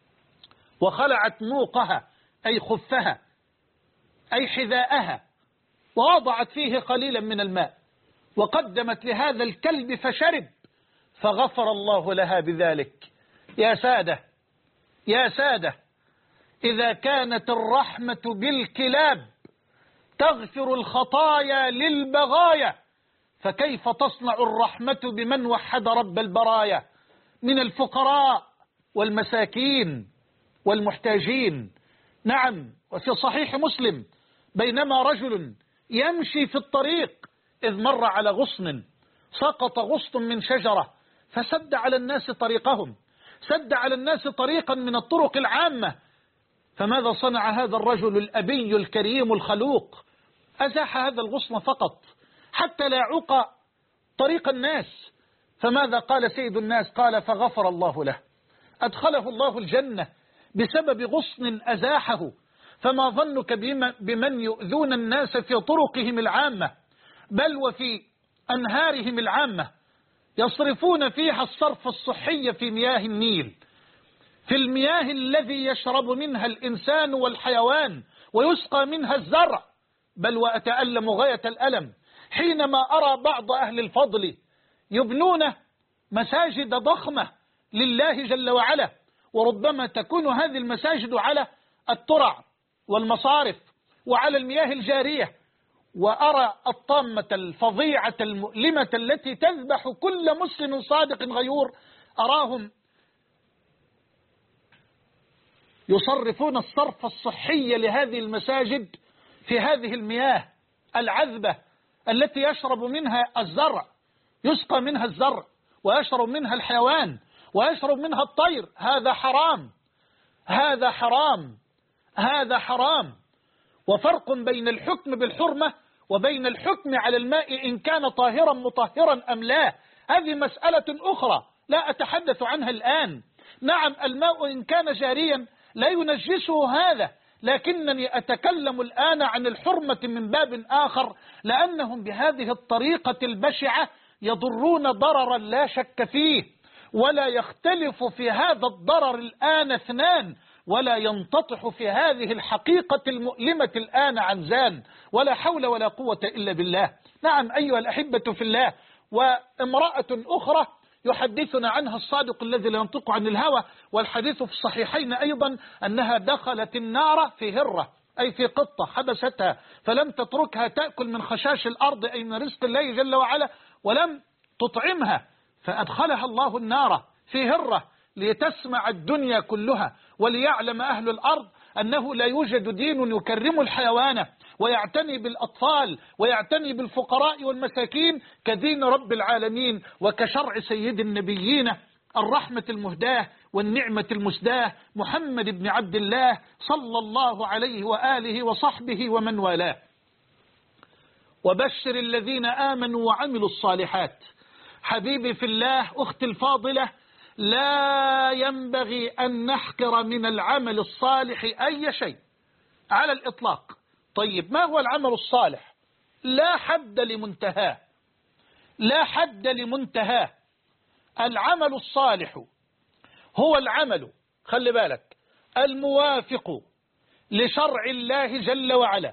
وخلعت موقها أي خفها أي حذاءها ووضعت فيه قليلا من الماء وقدمت لهذا الكلب فشرب، فغفر الله لها بذلك. يا سادة، يا سادة، إذا كانت الرحمة بالكلاب تغفر الخطايا للبغايا، فكيف تصنع الرحمة بمن وحد رب البرايا من الفقراء والمساكين والمحتاجين؟ نعم، وفي صحيح مسلم بينما رجل يمشي في الطريق إذ مر على غصن، سقط غصن من شجرة فسد على الناس طريقهم، سد على الناس طريقا من الطرق العامة. فماذا صنع هذا الرجل الأبي الكريم الخلوق؟ أزاح هذا الغصن فقط حتى لا يعوق طريق الناس. فماذا قال سيد الناس؟ قال فغفر الله له، أدخله الله الجنة بسبب غصن أزاحه. فما ظنك بمن يؤذون الناس في طرقهم العامة بل وفي أنهارهم العامة، يصرفون فيها الصرف الصحي في مياه النيل، في المياه الذي يشرب منها الإنسان والحيوان ويسقى منها الزرع. بل وأتألم غاية الألم حينما أرى بعض أهل الفضل يبنون مساجد ضخمة لله جل وعلا، وربما تكون هذه المساجد على الترع والمصارف وعلى المياه الجارية، وأرى الطامة الفظيعة المؤلمة التي تذبح كل مسلم صادق غيور، أراهم يصرفون الصرف الصحي لهذه المساجد في هذه المياه العذبة التي يشرب منها الزرع، يسقى منها الزرع ويشرب منها الحيوان ويشرب منها الطير. هذا حرام، هذا حرام، هذا حرام. وفرق بين الحكم بالحرمة وبين الحكم على الماء إن كان طاهرا مطهرا أم لا، هذه مسألة أخرى لا أتحدث عنها الآن. نعم، الماء إن كان جاريا لا ينجسه هذا، لكنني أتكلم الآن عن الحرمة من باب آخر، لأنهم بهذه الطريقة البشعة يضرون ضررا لا شك فيه، ولا يختلف في هذا الضرر الآن اثنان، ولا ينتطح في هذه الحقيقة المؤلمة الآن عنزان، ولا حول ولا قوة إلا بالله. نعم أيها الأحبة في الله. وامرأة أخرى يحدثنا عنها الصادق الذي لا ينطق عن الهوى، والحديث في الصحيحين أيضا أنها دخلت النار في هرة أي في قطة حبستها فلم تتركها تأكل من خشاش الأرض أي من رزق الله جل وعلا ولم تطعمها، فأدخلها الله النار في هرة لتسمع الدنيا كلها وليعلم أهل الأرض أنه لا يوجد دين يكرم الحيوان ويعتني بالأطفال ويعتني بالفقراء والمساكين كدين رب العالمين وكشرع سيد النبيين الرحمة المهداة والنعمة المسداة محمد بن عبد الله صلى الله عليه وآله وصحبه ومن والاه. وبشر الذين آمنوا وعملوا الصالحات. حبيبي في الله، أختي الفاضلة، لا ينبغي أن نحقر من العمل الصالح أي شيء على الإطلاق. طيب ما هو العمل الصالح؟ لا حد لمنتهاه، لا حد لمنتهاه. العمل الصالح هو العمل، خلي بالك، الموافق لشرع الله جل وعلا،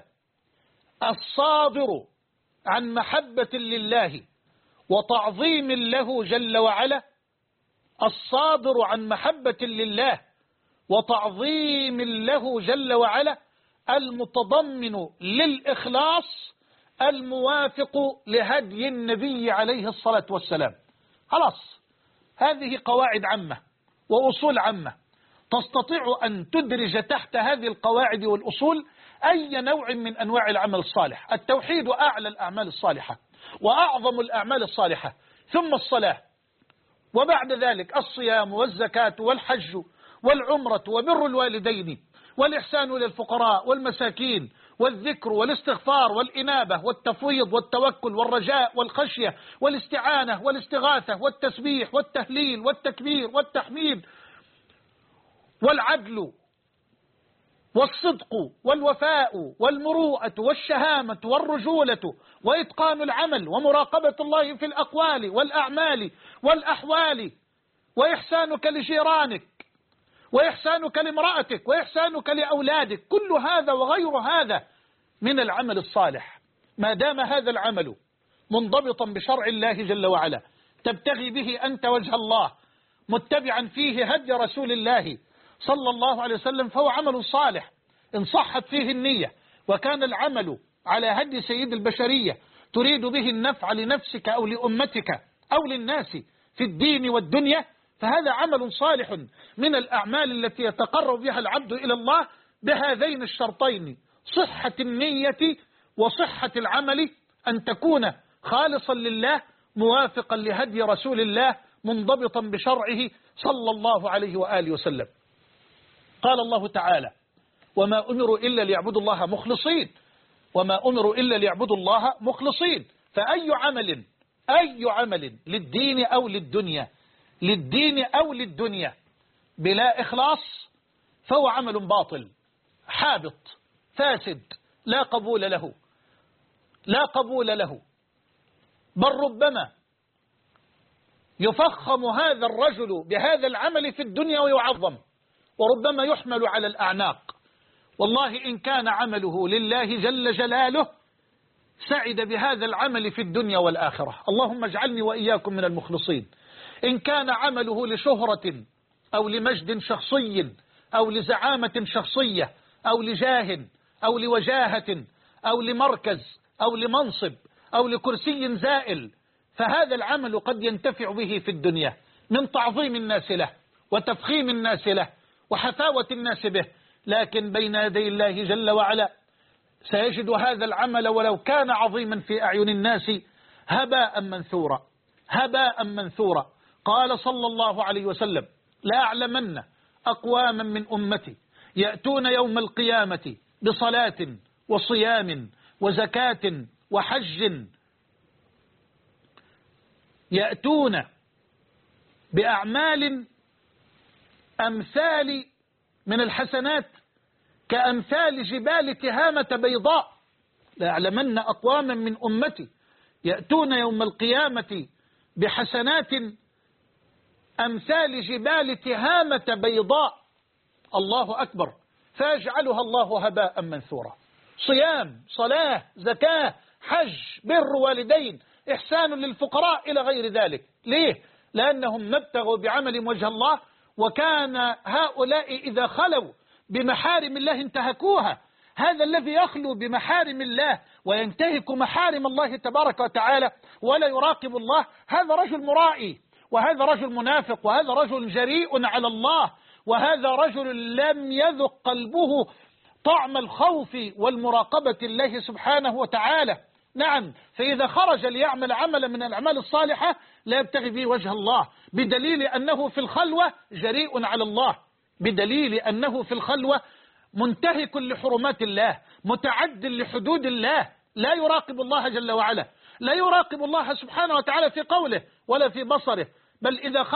الصادر عن محبة لله وتعظيم له جل وعلا، الصادر عن محبة لله وتعظيم له جل وعلا، المتضمن للإخلاص، الموافق لهدي النبي عليه الصلاة والسلام. خلاص، هذه قواعد عامة وأصول عامة، تستطيع أن تدرج تحت هذه القواعد والأصول أي نوع من أنواع العمل الصالح. التوحيد أعلى الأعمال الصالحة وأعظم الأعمال الصالحة، ثم الصلاة، وبعد ذلك الصيام والزكاة والحج والعمرة وبر الوالدين والإحسان للفقراء والمساكين والذكر والاستغفار والإنابة والتفويض والتوكل والرجاء والخشية والاستعانة والاستغاثة والتسبيح والتهليل والتكبير والتحميد والعدل والصدق والوفاء والمروءة والشهامة والرجولة وإتقان العمل ومراقبة الله في الأقوال والأعمال والأحوال، وإحسانك لجيرانك وإحسانك لامرأتك وإحسانك لأولادك. كل هذا وغير هذا من العمل الصالح، ما دام هذا العمل منضبطا بشرع الله جل وعلا، تبتغي به أنت وجه الله، متبعا فيه هدي رسول الله صلى الله عليه وسلم، فهو عمل صالح إن صحت فيه النية، وكان العمل على هدي سيد البشرية تريد به النفع لنفسك أو لأمتك أو للناس في الدين والدنيا، فهذا عمل صالح من الأعمال التي يتقرب بها العبد إلى الله بهذين الشرطين: صحة النية وصحة العمل، أن تكون خالصا لله موافقا لهدي رسول الله منضبطا بشرعه صلى الله عليه وآله وسلم. قال الله تعالى: وما أمروا إلا ليعبدوا الله مخلصين، وما أمروا إلا ليعبدوا الله مخلصين. فأي عمل، أي عمل للدين أو للدنيا، للدين أو للدنيا بلا إخلاص فهو عمل باطل حابط فاسد لا قبول له، لا قبول له. بل ربما يفخم هذا الرجل بهذا العمل في الدنيا ويعظم، وربما يحمل على الأعناق. والله إن كان عمله لله جل جلاله سعد بهذا العمل في الدنيا والآخرة، اللهم اجعلني وإياكم من المخلصين. إن كان عمله لشهرة أو لمجد شخصي أو لزعامة شخصية أو لجاه أو لوجاهة أو لمركز أو لمنصب أو لكرسي زائل، فهذا العمل قد ينتفع به في الدنيا من تعظيم الناس له وتفخيم الناس له وحفاوة الناس به، لكن بين يدي الله جل وعلا سيجد هذا العمل ولو كان عظيما في أعين الناس هباء منثورا، هباء منثورا. قال صلى الله عليه وسلم: لا أعلمن أقواما من أمتي يأتون يوم القيامة بصلاة وصيام وزكاة وحج، يأتون بأعمال أمثال من الحسنات كأمثال جبال تهامة بيضاء. لا أعلمن أقواما من أمتي يأتون يوم القيامة بحسنات أمثال جبال تهامة بيضاء، الله أكبر، فيجعلها الله هباء منثورا. صيام، صلاة، زكاة، حج، بر والدين، إحسان للفقراء إلى غير ذلك. ليه؟ لأنهم ما ابتغوا بعمل وجه الله، وكان هؤلاء إذا خلوا بمحارم الله انتهكوها. هذا الذي يخلو بمحارم الله وينتهك محارم الله تبارك وتعالى ولا يراقب الله، هذا رجل مرائي، وهذا رجل منافق، وهذا رجل جريء على الله، وهذا رجل لم يذق قلبه طعم الخوف والمراقبة الله سبحانه وتعالى. نعم، فإذا خرج ليعمل عملا من الأعمال الصالحة لا يبتغي به وجه الله، بدليل أنه في الخلوة جريء على الله، بدليل أنه في الخلوة منتهك لحرمات الله، متعد لحدود الله، لا يراقب الله جل وعلا، لا يراقب الله سبحانه وتعالى في قوله ولا في بصره، بل إذا خلى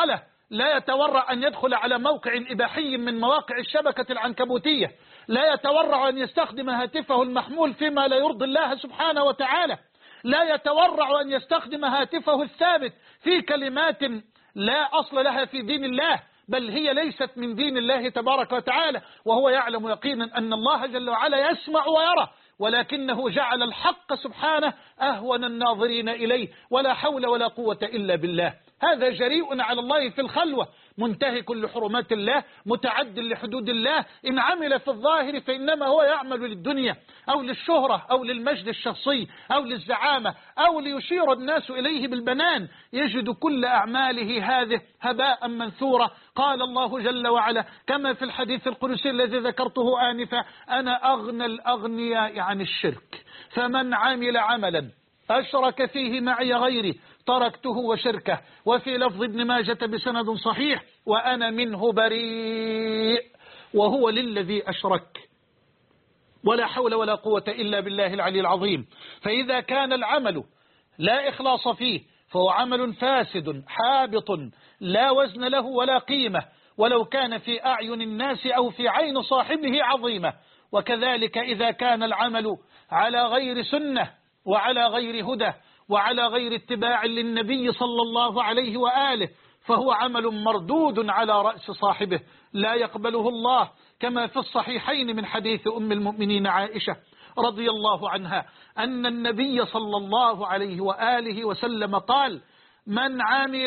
لا يتورع أن يدخل على موقع إباحي من مواقع الشبكة العنكبوتية، لا يتورع أن يستخدم هاتفه المحمول فيما لا يرضي الله سبحانه وتعالى، لا يتورع أن يستخدم هاتفه الثابت في كلمات لا أصل لها في دين الله، بل هي ليست من دين الله تبارك وتعالى، وهو يعلم يقينا أن الله جل وعلا يسمع ويرى، ولكنه جعل الحق سبحانه أهون الناظرين إليه، ولا حول ولا قوة إلا بالله. هذا جريء على الله في الخلوة، منتهك لحرمات الله، متعد لحدود الله. إن عمل في الظاهر فإنما هو يعمل للدنيا أو للشهرة أو للمجد الشخصي أو للزعامة أو ليشير الناس إليه بالبنان، يجد كل أعماله هذه هباء منثورا. قال الله جل وعلا كما في الحديث القدسي الذي ذكرته آنفا: أنا أغنى الأغنياء عن الشرك، فمن عمل عملا أشرك فيه معي غيري تركته وشركه. وفي لفظ ابن ماجة بسند صحيح: وأنا منه بريء وهو للذي أشرك. ولا حول ولا قوة إلا بالله العلي العظيم. فإذا كان العمل لا إخلاص فيه فهو عمل فاسد حابط لا وزن له ولا قيمة، ولو كان في أعين الناس أو في عين صاحبه عظيمة. وكذلك إذا كان العمل على غير سنة وعلى غير هدى وعلى غير اتباع للنبي صلى الله عليه وآله فهو عمل مردود على رأس صاحبه لا يقبله الله، كما في الصحيحين من حديث أم المؤمنين عائشة رضي الله عنها أن النبي صلى الله عليه وآله وسلم قال: من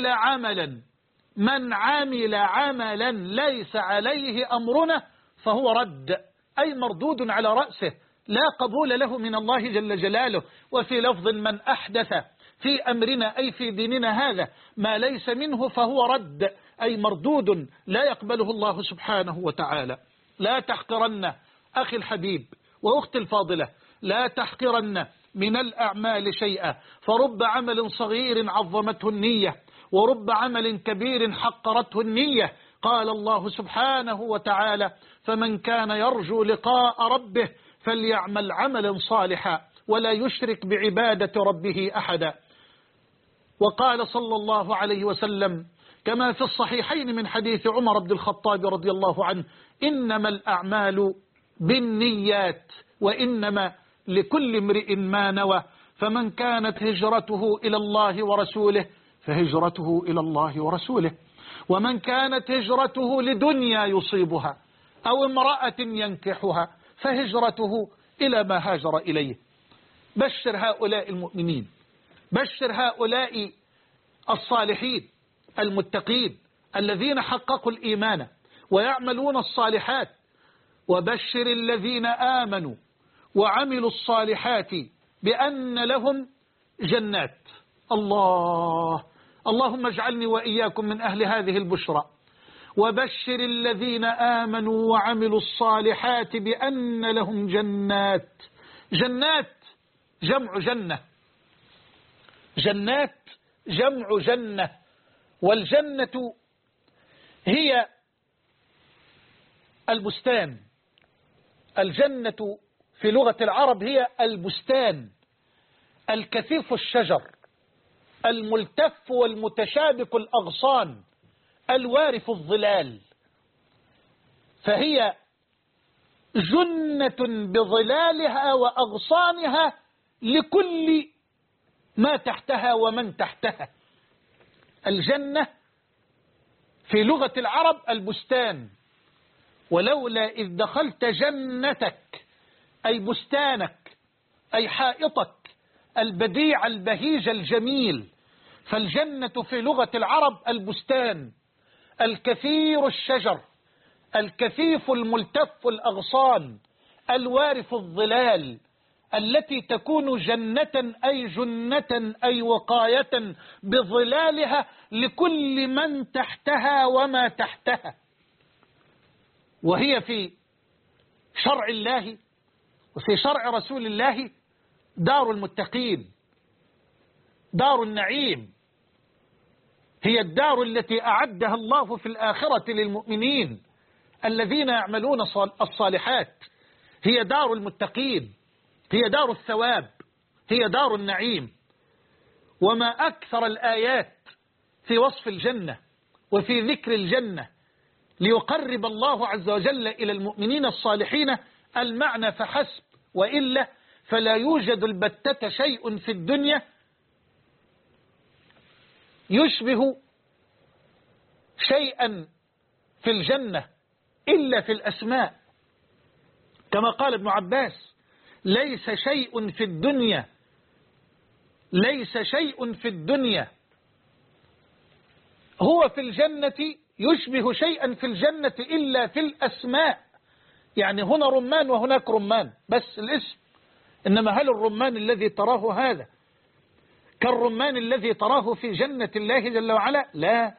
عمل عملا ليس عليه أمرنا فهو رد، أي مردود على رأسه لا قبول له من الله جل جلاله. وفي لفظ: من أحدث في أمرنا أي في ديننا هذا ما ليس منه فهو رد، أي مردود لا يقبله الله سبحانه وتعالى. لا تحقرن أخي الحبيب وأختي الفاضلة، لا تحقرن من الأعمال شيئا، فرب عمل صغير عظمته النية ورب عمل كبير حقرته النية. قال الله سبحانه وتعالى: فمن كان يرجو لقاء ربه فليعمل عملا صالحا ولا يشرك بعبادة ربه أحدا. وقال صلى الله عليه وسلم كما في الصحيحين من حديث عمر بن الخطاب رضي الله عنه: إنما الأعمال بالنيات وإنما لكل امرئ ما نوى، فمن كانت هجرته إلى الله ورسوله فهجرته إلى الله ورسوله، ومن كانت هجرته لدنيا يصيبها أو امرأة ينكحها فهجرته إلى ما هاجر إليه. بشر هؤلاء المؤمنين، بشر هؤلاء الصالحين المتقين الذين حققوا الإيمان ويعملون الصالحات، وبشر الذين آمنوا وعملوا الصالحات بأن لهم جنات. اللهم اجعلني وإياكم من أهل هذه البشرى. وبشر الذين آمنوا وعملوا الصالحات بأن لهم جنات. جنات جمع جنة، جنات جمع جنة، والجنة هي البستان. الجنة في لغة العرب هي البستان الكثيف الشجر الملتف والمتشابك الأغصان الوارف الظلال، فهي جنة بظلالها وأغصانها لكل ما تحتها ومن تحتها. الجنة في لغة العرب البستان. ولولا إذ دخلت جنتك أي بستانك أي حائطك البديع البهيج الجميل. فالجنة في لغة العرب البستان الكثير الشجر الكثيف الملتف الأغصان الوارف الظلال، التي تكون جنة أي جنة أي وقاية بظلالها لكل من تحتها وما تحتها. وهي في شرع الله وفي شرع رسول الله دار المتقين، دار النعيم، هي الدار التي أعدها الله في الآخرة للمؤمنين الذين يعملون الصالحات. هي دار المتقين، هي دار الثواب، هي دار النعيم. وما أكثر الآيات في وصف الجنة وفي ذكر الجنة ليقرب الله عز وجل إلى المؤمنين الصالحين المعنى فحسب، وإلا فلا يوجد البتة شيء في الدنيا يشبه شيئا في الجنة إلا في الأسماء، كما قال ابن عباس: ليس شيء في الدنيا هو في الجنة يشبه شيئا في الجنة إلا في الأسماء. يعني هنا رمان وهناك رمان، بس الاسم. إنما هل الرمان الذي تراه هذا كالرمان الذي تراه في جنة الله جل وعلا؟ لا،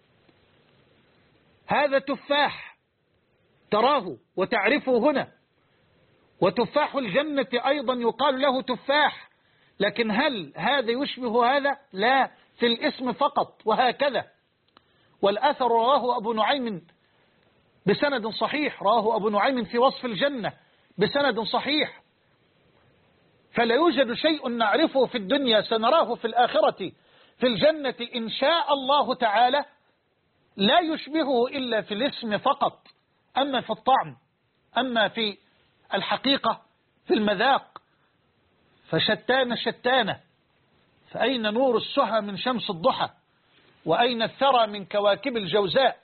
هذا تفاح تراه وتعرفه هنا، وتفاح الجنة أيضا يقال له تفاح، لكن هل هذا يشبه هذا؟ لا، في الاسم فقط. وهكذا. والأثر رواه أبو نعيم بسند صحيح، رواه أبو نعيم في وصف الجنة بسند صحيح. فلا يوجد شيء نعرفه في الدنيا سنراه في الآخرة في الجنة إن شاء الله تعالى لا يشبهه إلا في الاسم فقط. أما في الطعم، أما في الحقيقة، في المذاق، فشتان. فأين نور السهى من شمس الضحى؟ وأين الثرى من كواكب الجوزاء؟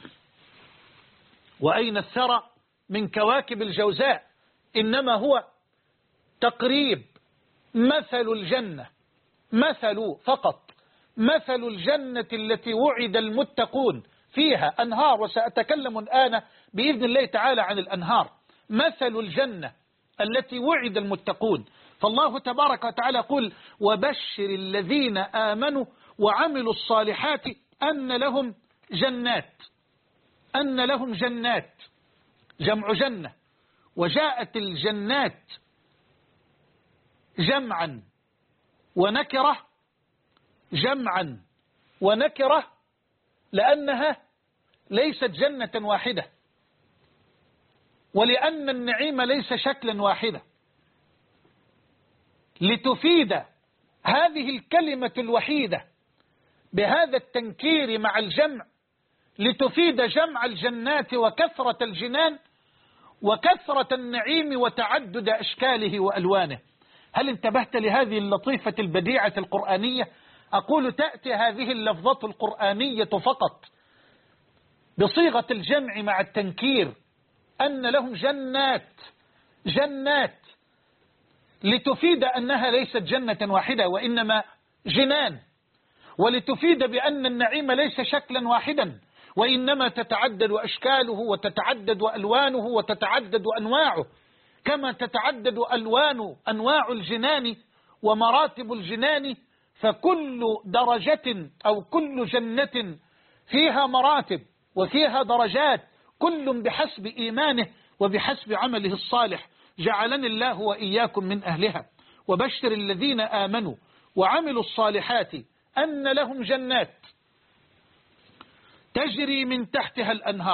إنما هو تقريب. مثل الجنة، فقط مثل الجنة التي وعد المتقون فيها أنهار، وسأتكلم الآن بإذن الله تعالى عن الأنهار. مثل الجنة التي وعد المتقون، فالله تبارك وتعالى يقول: وبشر الذين آمنوا وعملوا الصالحات أن لهم جنات، جمع جنة. وجاءت الجنات جمعا ونكرة لأنها ليست جنة واحدة، ولأن النعيم ليس شكلا واحدا، لتفيد هذه الكلمة الوحيدة بهذا التنكير مع الجمع، لتفيد جمع الجنات وكثرة الجنان وكثرة النعيم وتعدد أشكاله وألوانه. هل انتبهت لهذه اللطيفة البديعة القرآنية؟ أقول: تأتي هذه اللفظة القرآنية فقط بصيغة الجمع مع التنكير، أن لهم جنات لتفيد أنها ليست جنة واحدة وإنما جنان، ولتفيد بأن النعيم ليس شكلا واحدا وإنما تتعدد أشكاله وتتعدد ألوانه وتتعدد أنواعه، كما تتعدد أنواع الجنان ومراتب الجنان. فكل درجة أو كل جنة فيها مراتب وفيها درجات، كل بحسب إيمانه وبحسب عمله الصالح. جعلني الله وإياكم من أهلها. وبشر الذين آمنوا وعملوا الصالحات أن لهم جنات تجري من تحتها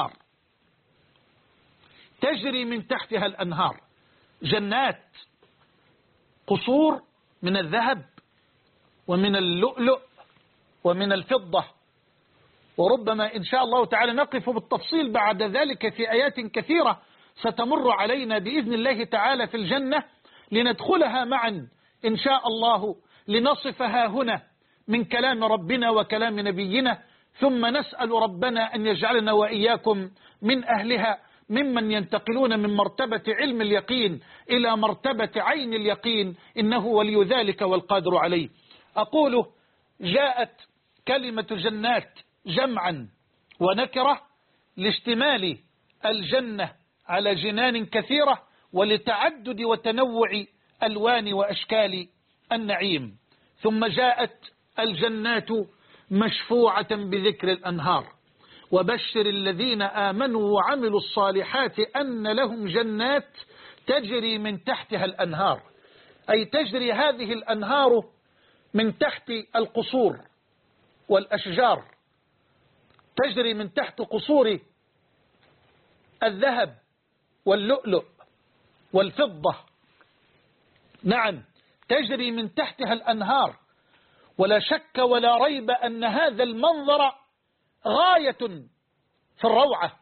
الأنهار، جنات قصور من الذهب ومن اللؤلؤ ومن الفضة. وربما إن شاء الله تعالى نقف بالتفصيل بعد ذلك في آيات كثيرة ستمر علينا بإذن الله تعالى في الجنة، لندخلها معا إن شاء الله، لنصفها هنا من كلام ربنا وكلام نبينا، ثم نسأل ربنا أن يجعلنا وإياكم من أهلها، ممن ينتقلون من مرتبة علم اليقين إلى مرتبة عين اليقين، إنه ولي ذلك والقادر عليه. أقول: جاءت كلمة جنات جمعا ونكرة لاشتمال الجنة على جنان كثيرة ولتعدد وتنوع ألوان وأشكال النعيم. ثم جاءت الجنات مشفوعة بذكر الأنهار. وبشر الذين آمنوا وعملوا الصالحات أن لهم جنات تجري من تحتها الأنهار، أي تجري هذه الأنهار من تحت القصور والأشجار، تجري من تحت قصور الذهب واللؤلؤ والفضة. نعم، تجري من تحتها الأنهار. ولا شك ولا ريب أن هذا المنظر غاية في الروعة،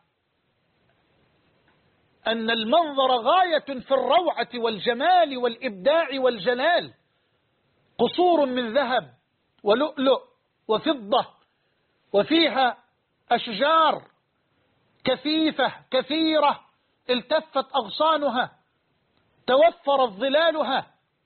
أن المنظر غاية في الروعة والجمال والإبداع والجلال. قصور من ذهب ولؤلؤ وفضة، وفيها أشجار كثيفة كثيرة التفت أغصانها، توفرت ظلالها،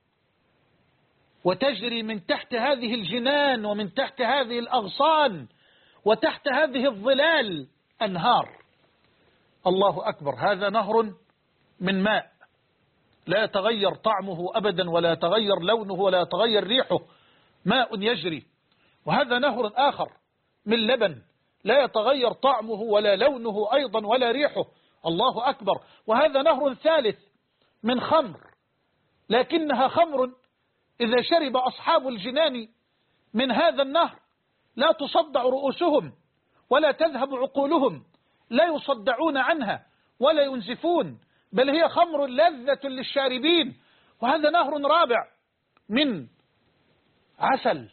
وتجري من تحت هذه الجنان ومن تحت هذه الأغصان وتحت هذه الظلال أنهار. الله أكبر، هذا نهر من ماء لا يتغير طعمه أبدا ولا يتغير لونه ولا يتغير ريحه، ماء يجري. وهذا نهر آخر من لبن لا يتغير طعمه ولا لونه أيضا ولا ريحه. الله أكبر. وهذا نهر ثالث من خمر، لكنها خمر إذا شرب أصحاب الجنان من هذا النهر لا تصدع رؤوسهم ولا تذهب عقولهم، لا يصدعون عنها ولا ينزفون، بل هي خمر لذة للشاربين. وهذا نهر رابع من عسل،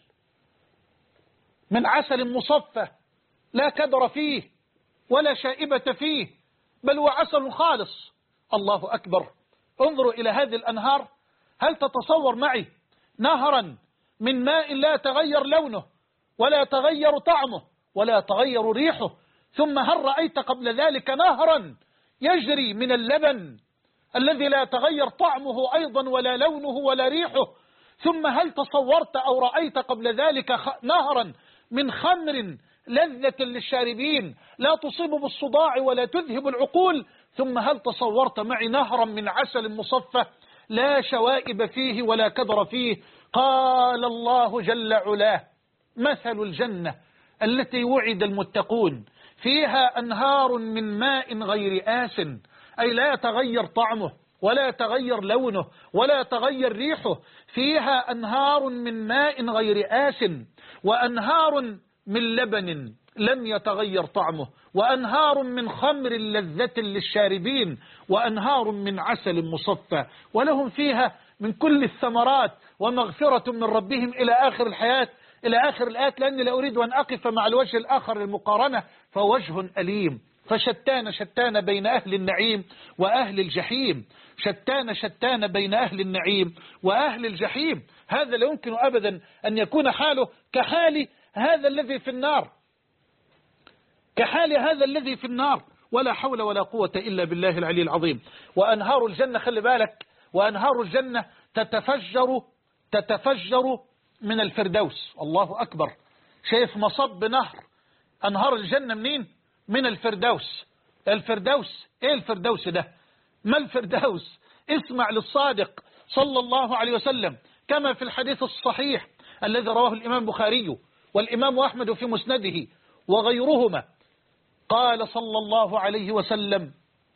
من عسل مصفى لا كدر فيه ولا شائبة فيه، بل هو عسل خالص. الله أكبر. انظروا إلى هذه الأنهار. هل تتصور معي نهرا من ماء لا يتغير لونه ولا يتغير طعمه ولا يتغير ريحه، ثم هل رأيت قبل ذلك نهرا يجري من اللبن الذي لا يتغير طعمه أيضا ولا لونه ولا ريحه، ثم هل تصورت أو رأيت قبل ذلك نهرا من خمر لذة للشاربين لا تصيب بالصداع ولا تذهب العقول، ثم هل تصورت معي نهرا من عسل مصفى لا شوائب فيه ولا كدر فيه؟ قال الله جل علاه: مثل الجنة التي وعد المتقون فيها أنهار من ماء غير آس، أي لا يتغير طعمه ولا يتغير لونه ولا يتغير ريحه، فيها أنهار من ماء غير آس، وأنهار من لبن لم يتغير طعمه، وأنهار من خمر لذة للشاربين، وأنهار من عسل مصفى، ولهم فيها من كل الثمرات ومغفرة من ربهم إلى آخر الحياة، إلى آخر الآيات، لأني لا أريد أن أقف مع الوجه الآخر للمقارنة، فوجه أليم. فشتان بين أهل النعيم وأهل الجحيم، شتان بين أهل النعيم وأهل الجحيم. هذا لا يمكن أبدا أن يكون حاله كحال هذا الذي في النار، كحال هذا الذي في النار، ولا حول ولا قوة إلا بالله العلي العظيم. وأنهار الجنة، خلي بالك، وأنهار الجنة تتفجر من الفردوس. الله أكبر. شايف مصب نهر أنهار الجنة منين؟ من الفردوس. الفردوس إيه الفردوس ده؟ ما الفردوس؟ اسمع للصادق صلى الله عليه وسلم كما في الحديث الصحيح الذي رواه الإمام بخاري والإمام أحمد في مسنده وغيرهما، قال صلى الله عليه وسلم: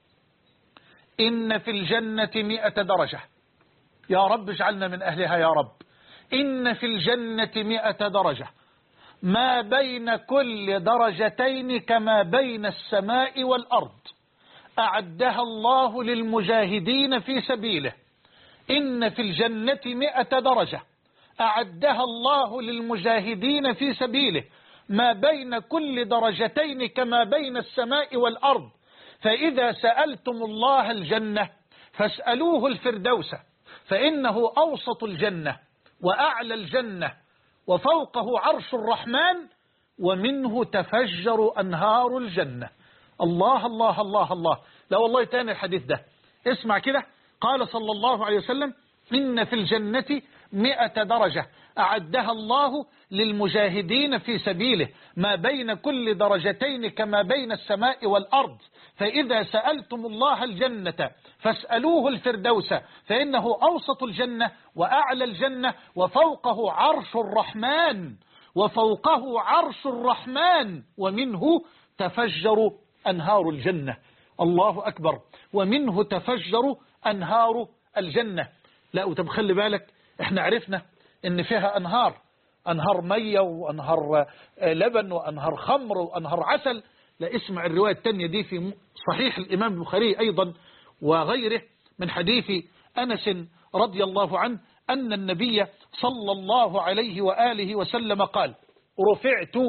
إن في الجنة 100 درجة. يا رب اجعلنا من أهلها يا رب. إن في الجنة 100 درجة، ما بين كل درجتين كما بين السماء والأرض، أعدها الله للمجاهدين في سبيله. إن في الجنة 100 درجة أعدها الله للمجاهدين في سبيله، ما بين كل درجتين كما بين السماء والأرض. فإذا سألتم الله الجنة فاسألوه الفردوس، فإنه أوسط الجنة وأعلى الجنة وفوقه عرش الرحمن ومنه تفجر أنهار الجنة. الله الله الله الله. لا والله تاني الحديث ده، اسمع كده. قال صلى الله عليه وسلم: إن في الجنة 100 درجة أعدها الله للمجاهدين في سبيله، ما بين كل درجتين كما بين السماء والأرض. فإذا سألتم الله الجنة فاسألوه الفردوس، فإنه أوسط الجنة وأعلى الجنة وفوقه عرش الرحمن، وفوقه عرش الرحمن ومنه تفجر أنهار الجنة. الله أكبر. ومنه تفجر أنهار الجنة. لا طب خلي بالك، احنا عرفنا ان فيها أنهار مية وأنهار لبن وأنهار خمر وأنهار عسل. لا اسمع الرواية الثانية دي في صحيح الإمام البخاري أيضا وغيره من حديث أنس رضي الله عنه أن النبي صلى الله عليه وآله وسلم قال: رفعت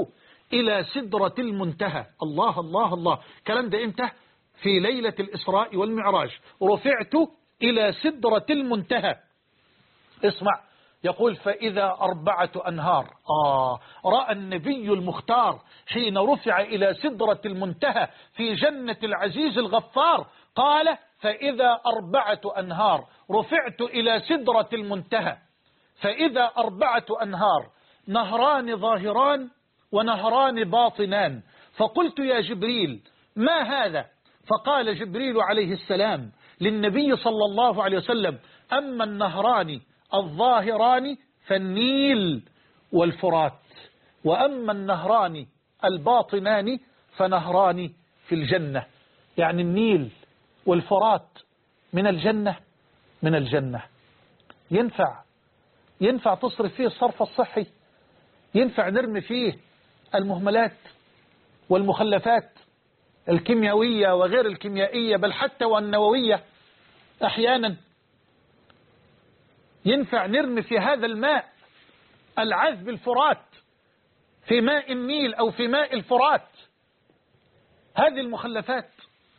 إلى سدرة المنتهى. الله الله الله. كلام ده امتى؟ في ليلة الإسراء والمعراج. رفعت إلى سدرة المنتهى. اسمع، يقول فإذا 4 أنهار. رأى النبي المختار حين رفع إلى سدرة المنتهى في جنة العزيز الغفار، قال فإذا 4 أنهار. رفعت إلى سدرة المنتهى فإذا 4 أنهار، نهران ظاهران ونهران باطنان. فقلت يا جبريل ما هذا؟ فقال جبريل عليه السلام للنبي صلى الله عليه وسلم أما النهران الظاهران فالنيل والفرات، وأما النهران الباطنان فنهران في الجنة. يعني النيل والفرات من الجنة، من الجنة. ينفع تصرف فيه الصرف الصحي؟ ينفع نرمي فيه المهملات والمخلفات الكيميائية وغير الكيميائية بل حتى والنووية أحيانا؟ ينفع نرمي في هذا الماء العذب الفرات في ماء النيل أو في ماء الفرات هذه المخلفات؟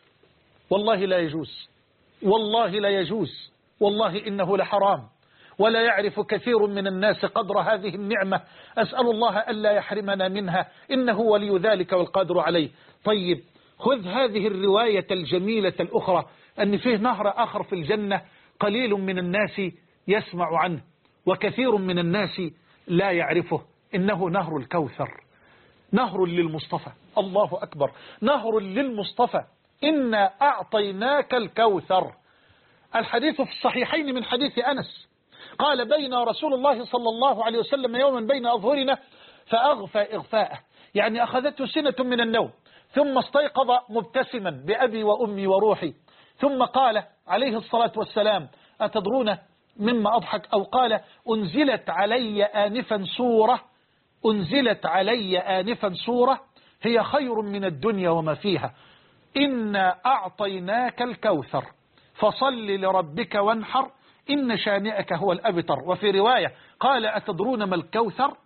والله لا يجوز، والله لا يجوز، والله إنه لحرام. ولا يعرف كثير من الناس قدر هذه النعمة. أسأل الله ألا يحرمنا منها، إنه ولي ذلك والقادر عليه. طيب، خذ هذه الرواية الجميلة الأخرى أن فيه نهر آخر في الجنة قليل من الناس يسمع عنه وكثير من الناس لا يعرفه، إنه نهر الكوثر. نهر للمصطفى. الله أكبر. نهر للمصطفى. إنا أعطيناك الكوثر. الحديث في الصحيحين من حديث أنس قال بين رسول الله صلى الله عليه وسلم يوما بين أظهرنا فأغفى إغفاءه، يعني أخذته سنة من النوم، ثم استيقظ مبتسما بأبي وأمي وروحي، ثم قال عليه الصلاة والسلام أتدرون مما أضحك؟ أو قال أنزلت علي آنفا سورة، أنزلت علي آنفا سورة هي خير من الدنيا وما فيها، إنا أعطيناك الكوثر فصل لربك وانحر إن شانئك هو الأبتر. وفي رواية قال أتدرون ما الكوثر؟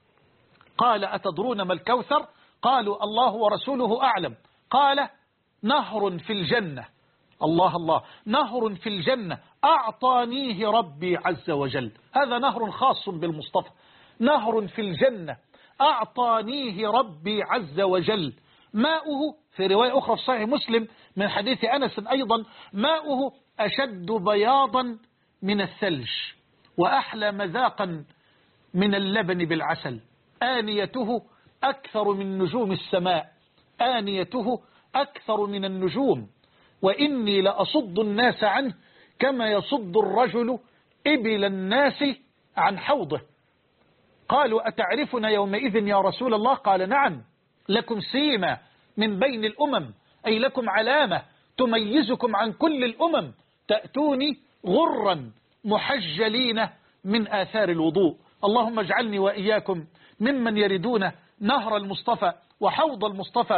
قال أتدرون ما الكوثر؟ قالوا الله ورسوله أعلم. قال نهر في الجنة. الله الله. نهر في الجنة أعطانيه ربي عز وجل. هذا نهر خاص بالمصطفى. نهر في الجنة أعطانيه ربي عز وجل. ماؤه في رواية أخرى في صحيح مسلم من حديث أنس أيضا ماؤه أشد بياضا من الثلج وأحلى مذاقا من اللبن بالعسل، آنيته أكثر من نجوم السماء، آنيته أكثر من النجوم، وإني لأصد الناس عنه كما يصد الرجل إبل الناس عن حوضه. قالوا أتعرفنا يومئذ يا رسول الله؟ قال نعم، لكم سيما من بين الأمم، أي لكم علامة تميزكم عن كل الأمم، تأتوني غرا محجلين من آثار الوضوء. اللهم اجعلني وإياكم ممن يردون نهر المصطفى وحوض المصطفى،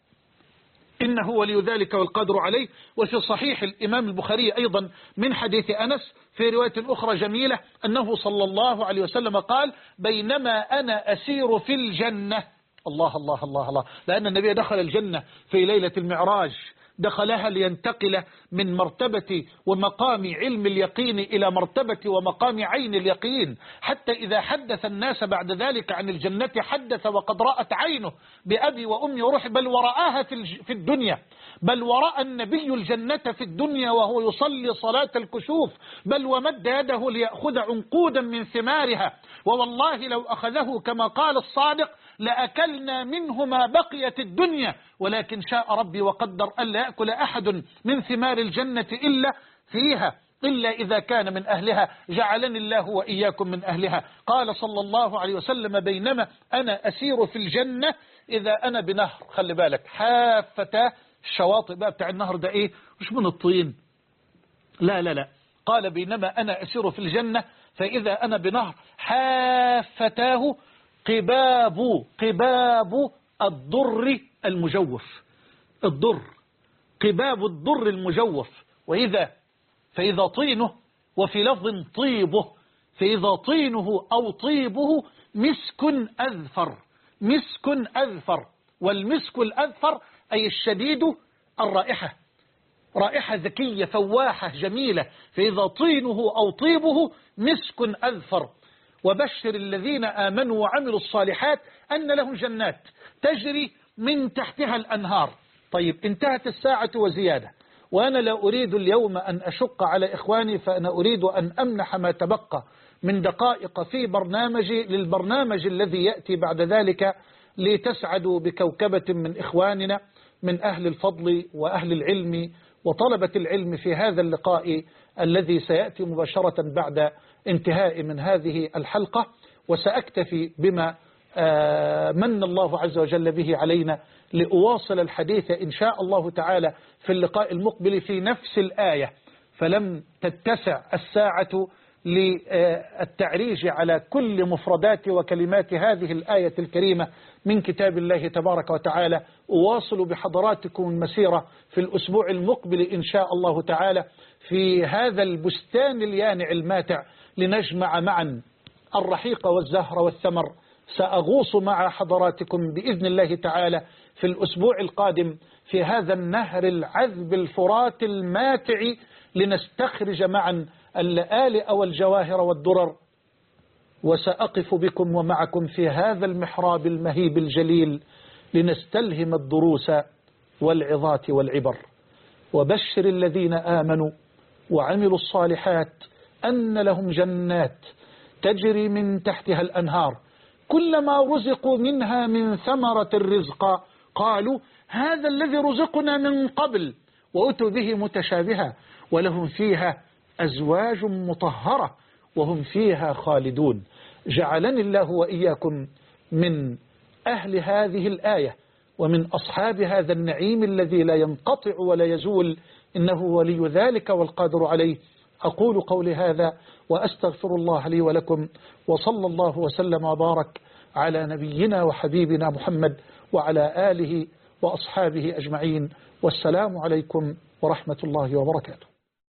إنه ولي ذلك والقادر عليه. وفي صحيح الإمام البخاري أيضا من حديث أنس في رواية أخرى جميلة أنه صلى الله عليه وسلم قال بينما أنا أسير في الجنة. الله الله الله الله. لأن النبي دخل الجنة في ليلة المعراج، دخلها لينتقل من مرتبة ومقام علم اليقين إلى مرتبة ومقام عين اليقين، حتى إذا حدث الناس بعد ذلك عن الجنة حدث وقد رأت عينه بأبي وأمي وروحي، بل ورآها في الدنيا، بل ورأى النبي الجنة في الدنيا وهو يصلي صلاة الكسوف، بل ومد يده ليأخذ عنقودا من ثمارها، ووالله لو أخذه كما قال الصادق لأكلنا منه ما بقيت الدنيا، ولكن شاء ربي وقدر ألا يأكل أحد من ثمار الجنة إلا فيها، إلا إذا كان من أهلها، جعلني الله وإياكم من أهلها. قال صلى الله عليه وسلم بينما أنا أسير في الجنة إذا أنا بنهر، خلي بالك حافة الشواطئ بقى بتاع النهر ده إيه؟ مش من الطين، لا لا لا. قال بينما أنا أسير في الجنة فإذا أنا بنهر حافتاه قباب الضر المجوف. الضر قباب الضر المجوف، فإذا طينه، وفي لفظ طيبه، فإذا طينه أو طيبه مسك أذفر، مسك أذفر، والمسك الأذفر أي الشديد الرائحة، رائحة ذكية فواحة جميلة، فإذا طينه أو طيبه مسك أذفر. وبشر الذين آمنوا وعملوا الصالحات أن لهم جنات تجري من تحتها الأنهار. طيب، انتهت الساعة وزيادة، وأنا لا أريد اليوم أن أشق على إخواني، فأنا أريد أن أمنح ما تبقى من دقائق في برنامجي للبرنامج الذي يأتي بعد ذلك، لتسعدوا بكوكبة من إخواننا من أهل الفضل وأهل العلم وطلبة العلم في هذا اللقاء الذي سيأتي مباشرة بعد انتهاء من هذه الحلقة. وسأكتفي بما من الله عز وجل به علينا لأواصل الحديث إن شاء الله تعالى في اللقاء المقبل في نفس الآية، فلم تتسع الساعة للتعريج على كل مفردات وكلمات هذه الآية الكريمة من كتاب الله تبارك وتعالى. أواصل بحضراتكم المسيرة في الأسبوع المقبل إن شاء الله تعالى في هذا البستان اليانع الماتع، لنجمع معا الرحيق والزهر والثمر. سأغوص مع حضراتكم بإذن الله تعالى في الأسبوع القادم في هذا النهر العذب الفرات الماتع، لنستخرج معا اللآلئ والجواهر والدرر. وسأقف بكم ومعكم في هذا المحراب المهيب الجليل لنستلهم الدروس والعظات والعبر. وبشر الذين آمنوا وعملوا الصالحات أن لهم جنات تجري من تحتها الأنهار، كلما رزقوا منها من ثمرة الرزق قالوا هذا الذي رزقنا من قبل، وأتوا به متشابها، ولهم فيها أزواج مطهرة وهم فيها خالدون. جعلني الله وإياكم من أهل هذه الآية ومن أصحاب هذا النعيم الذي لا ينقطع ولا يزول، إنه ولي ذلك والقادر عليه. أقول قولي هذا وأستغفر الله لي ولكم، وصلى الله وسلم وبارك على نبينا وحبيبنا محمد وعلى آله وأصحابه أجمعين، والسلام عليكم ورحمة الله وبركاته.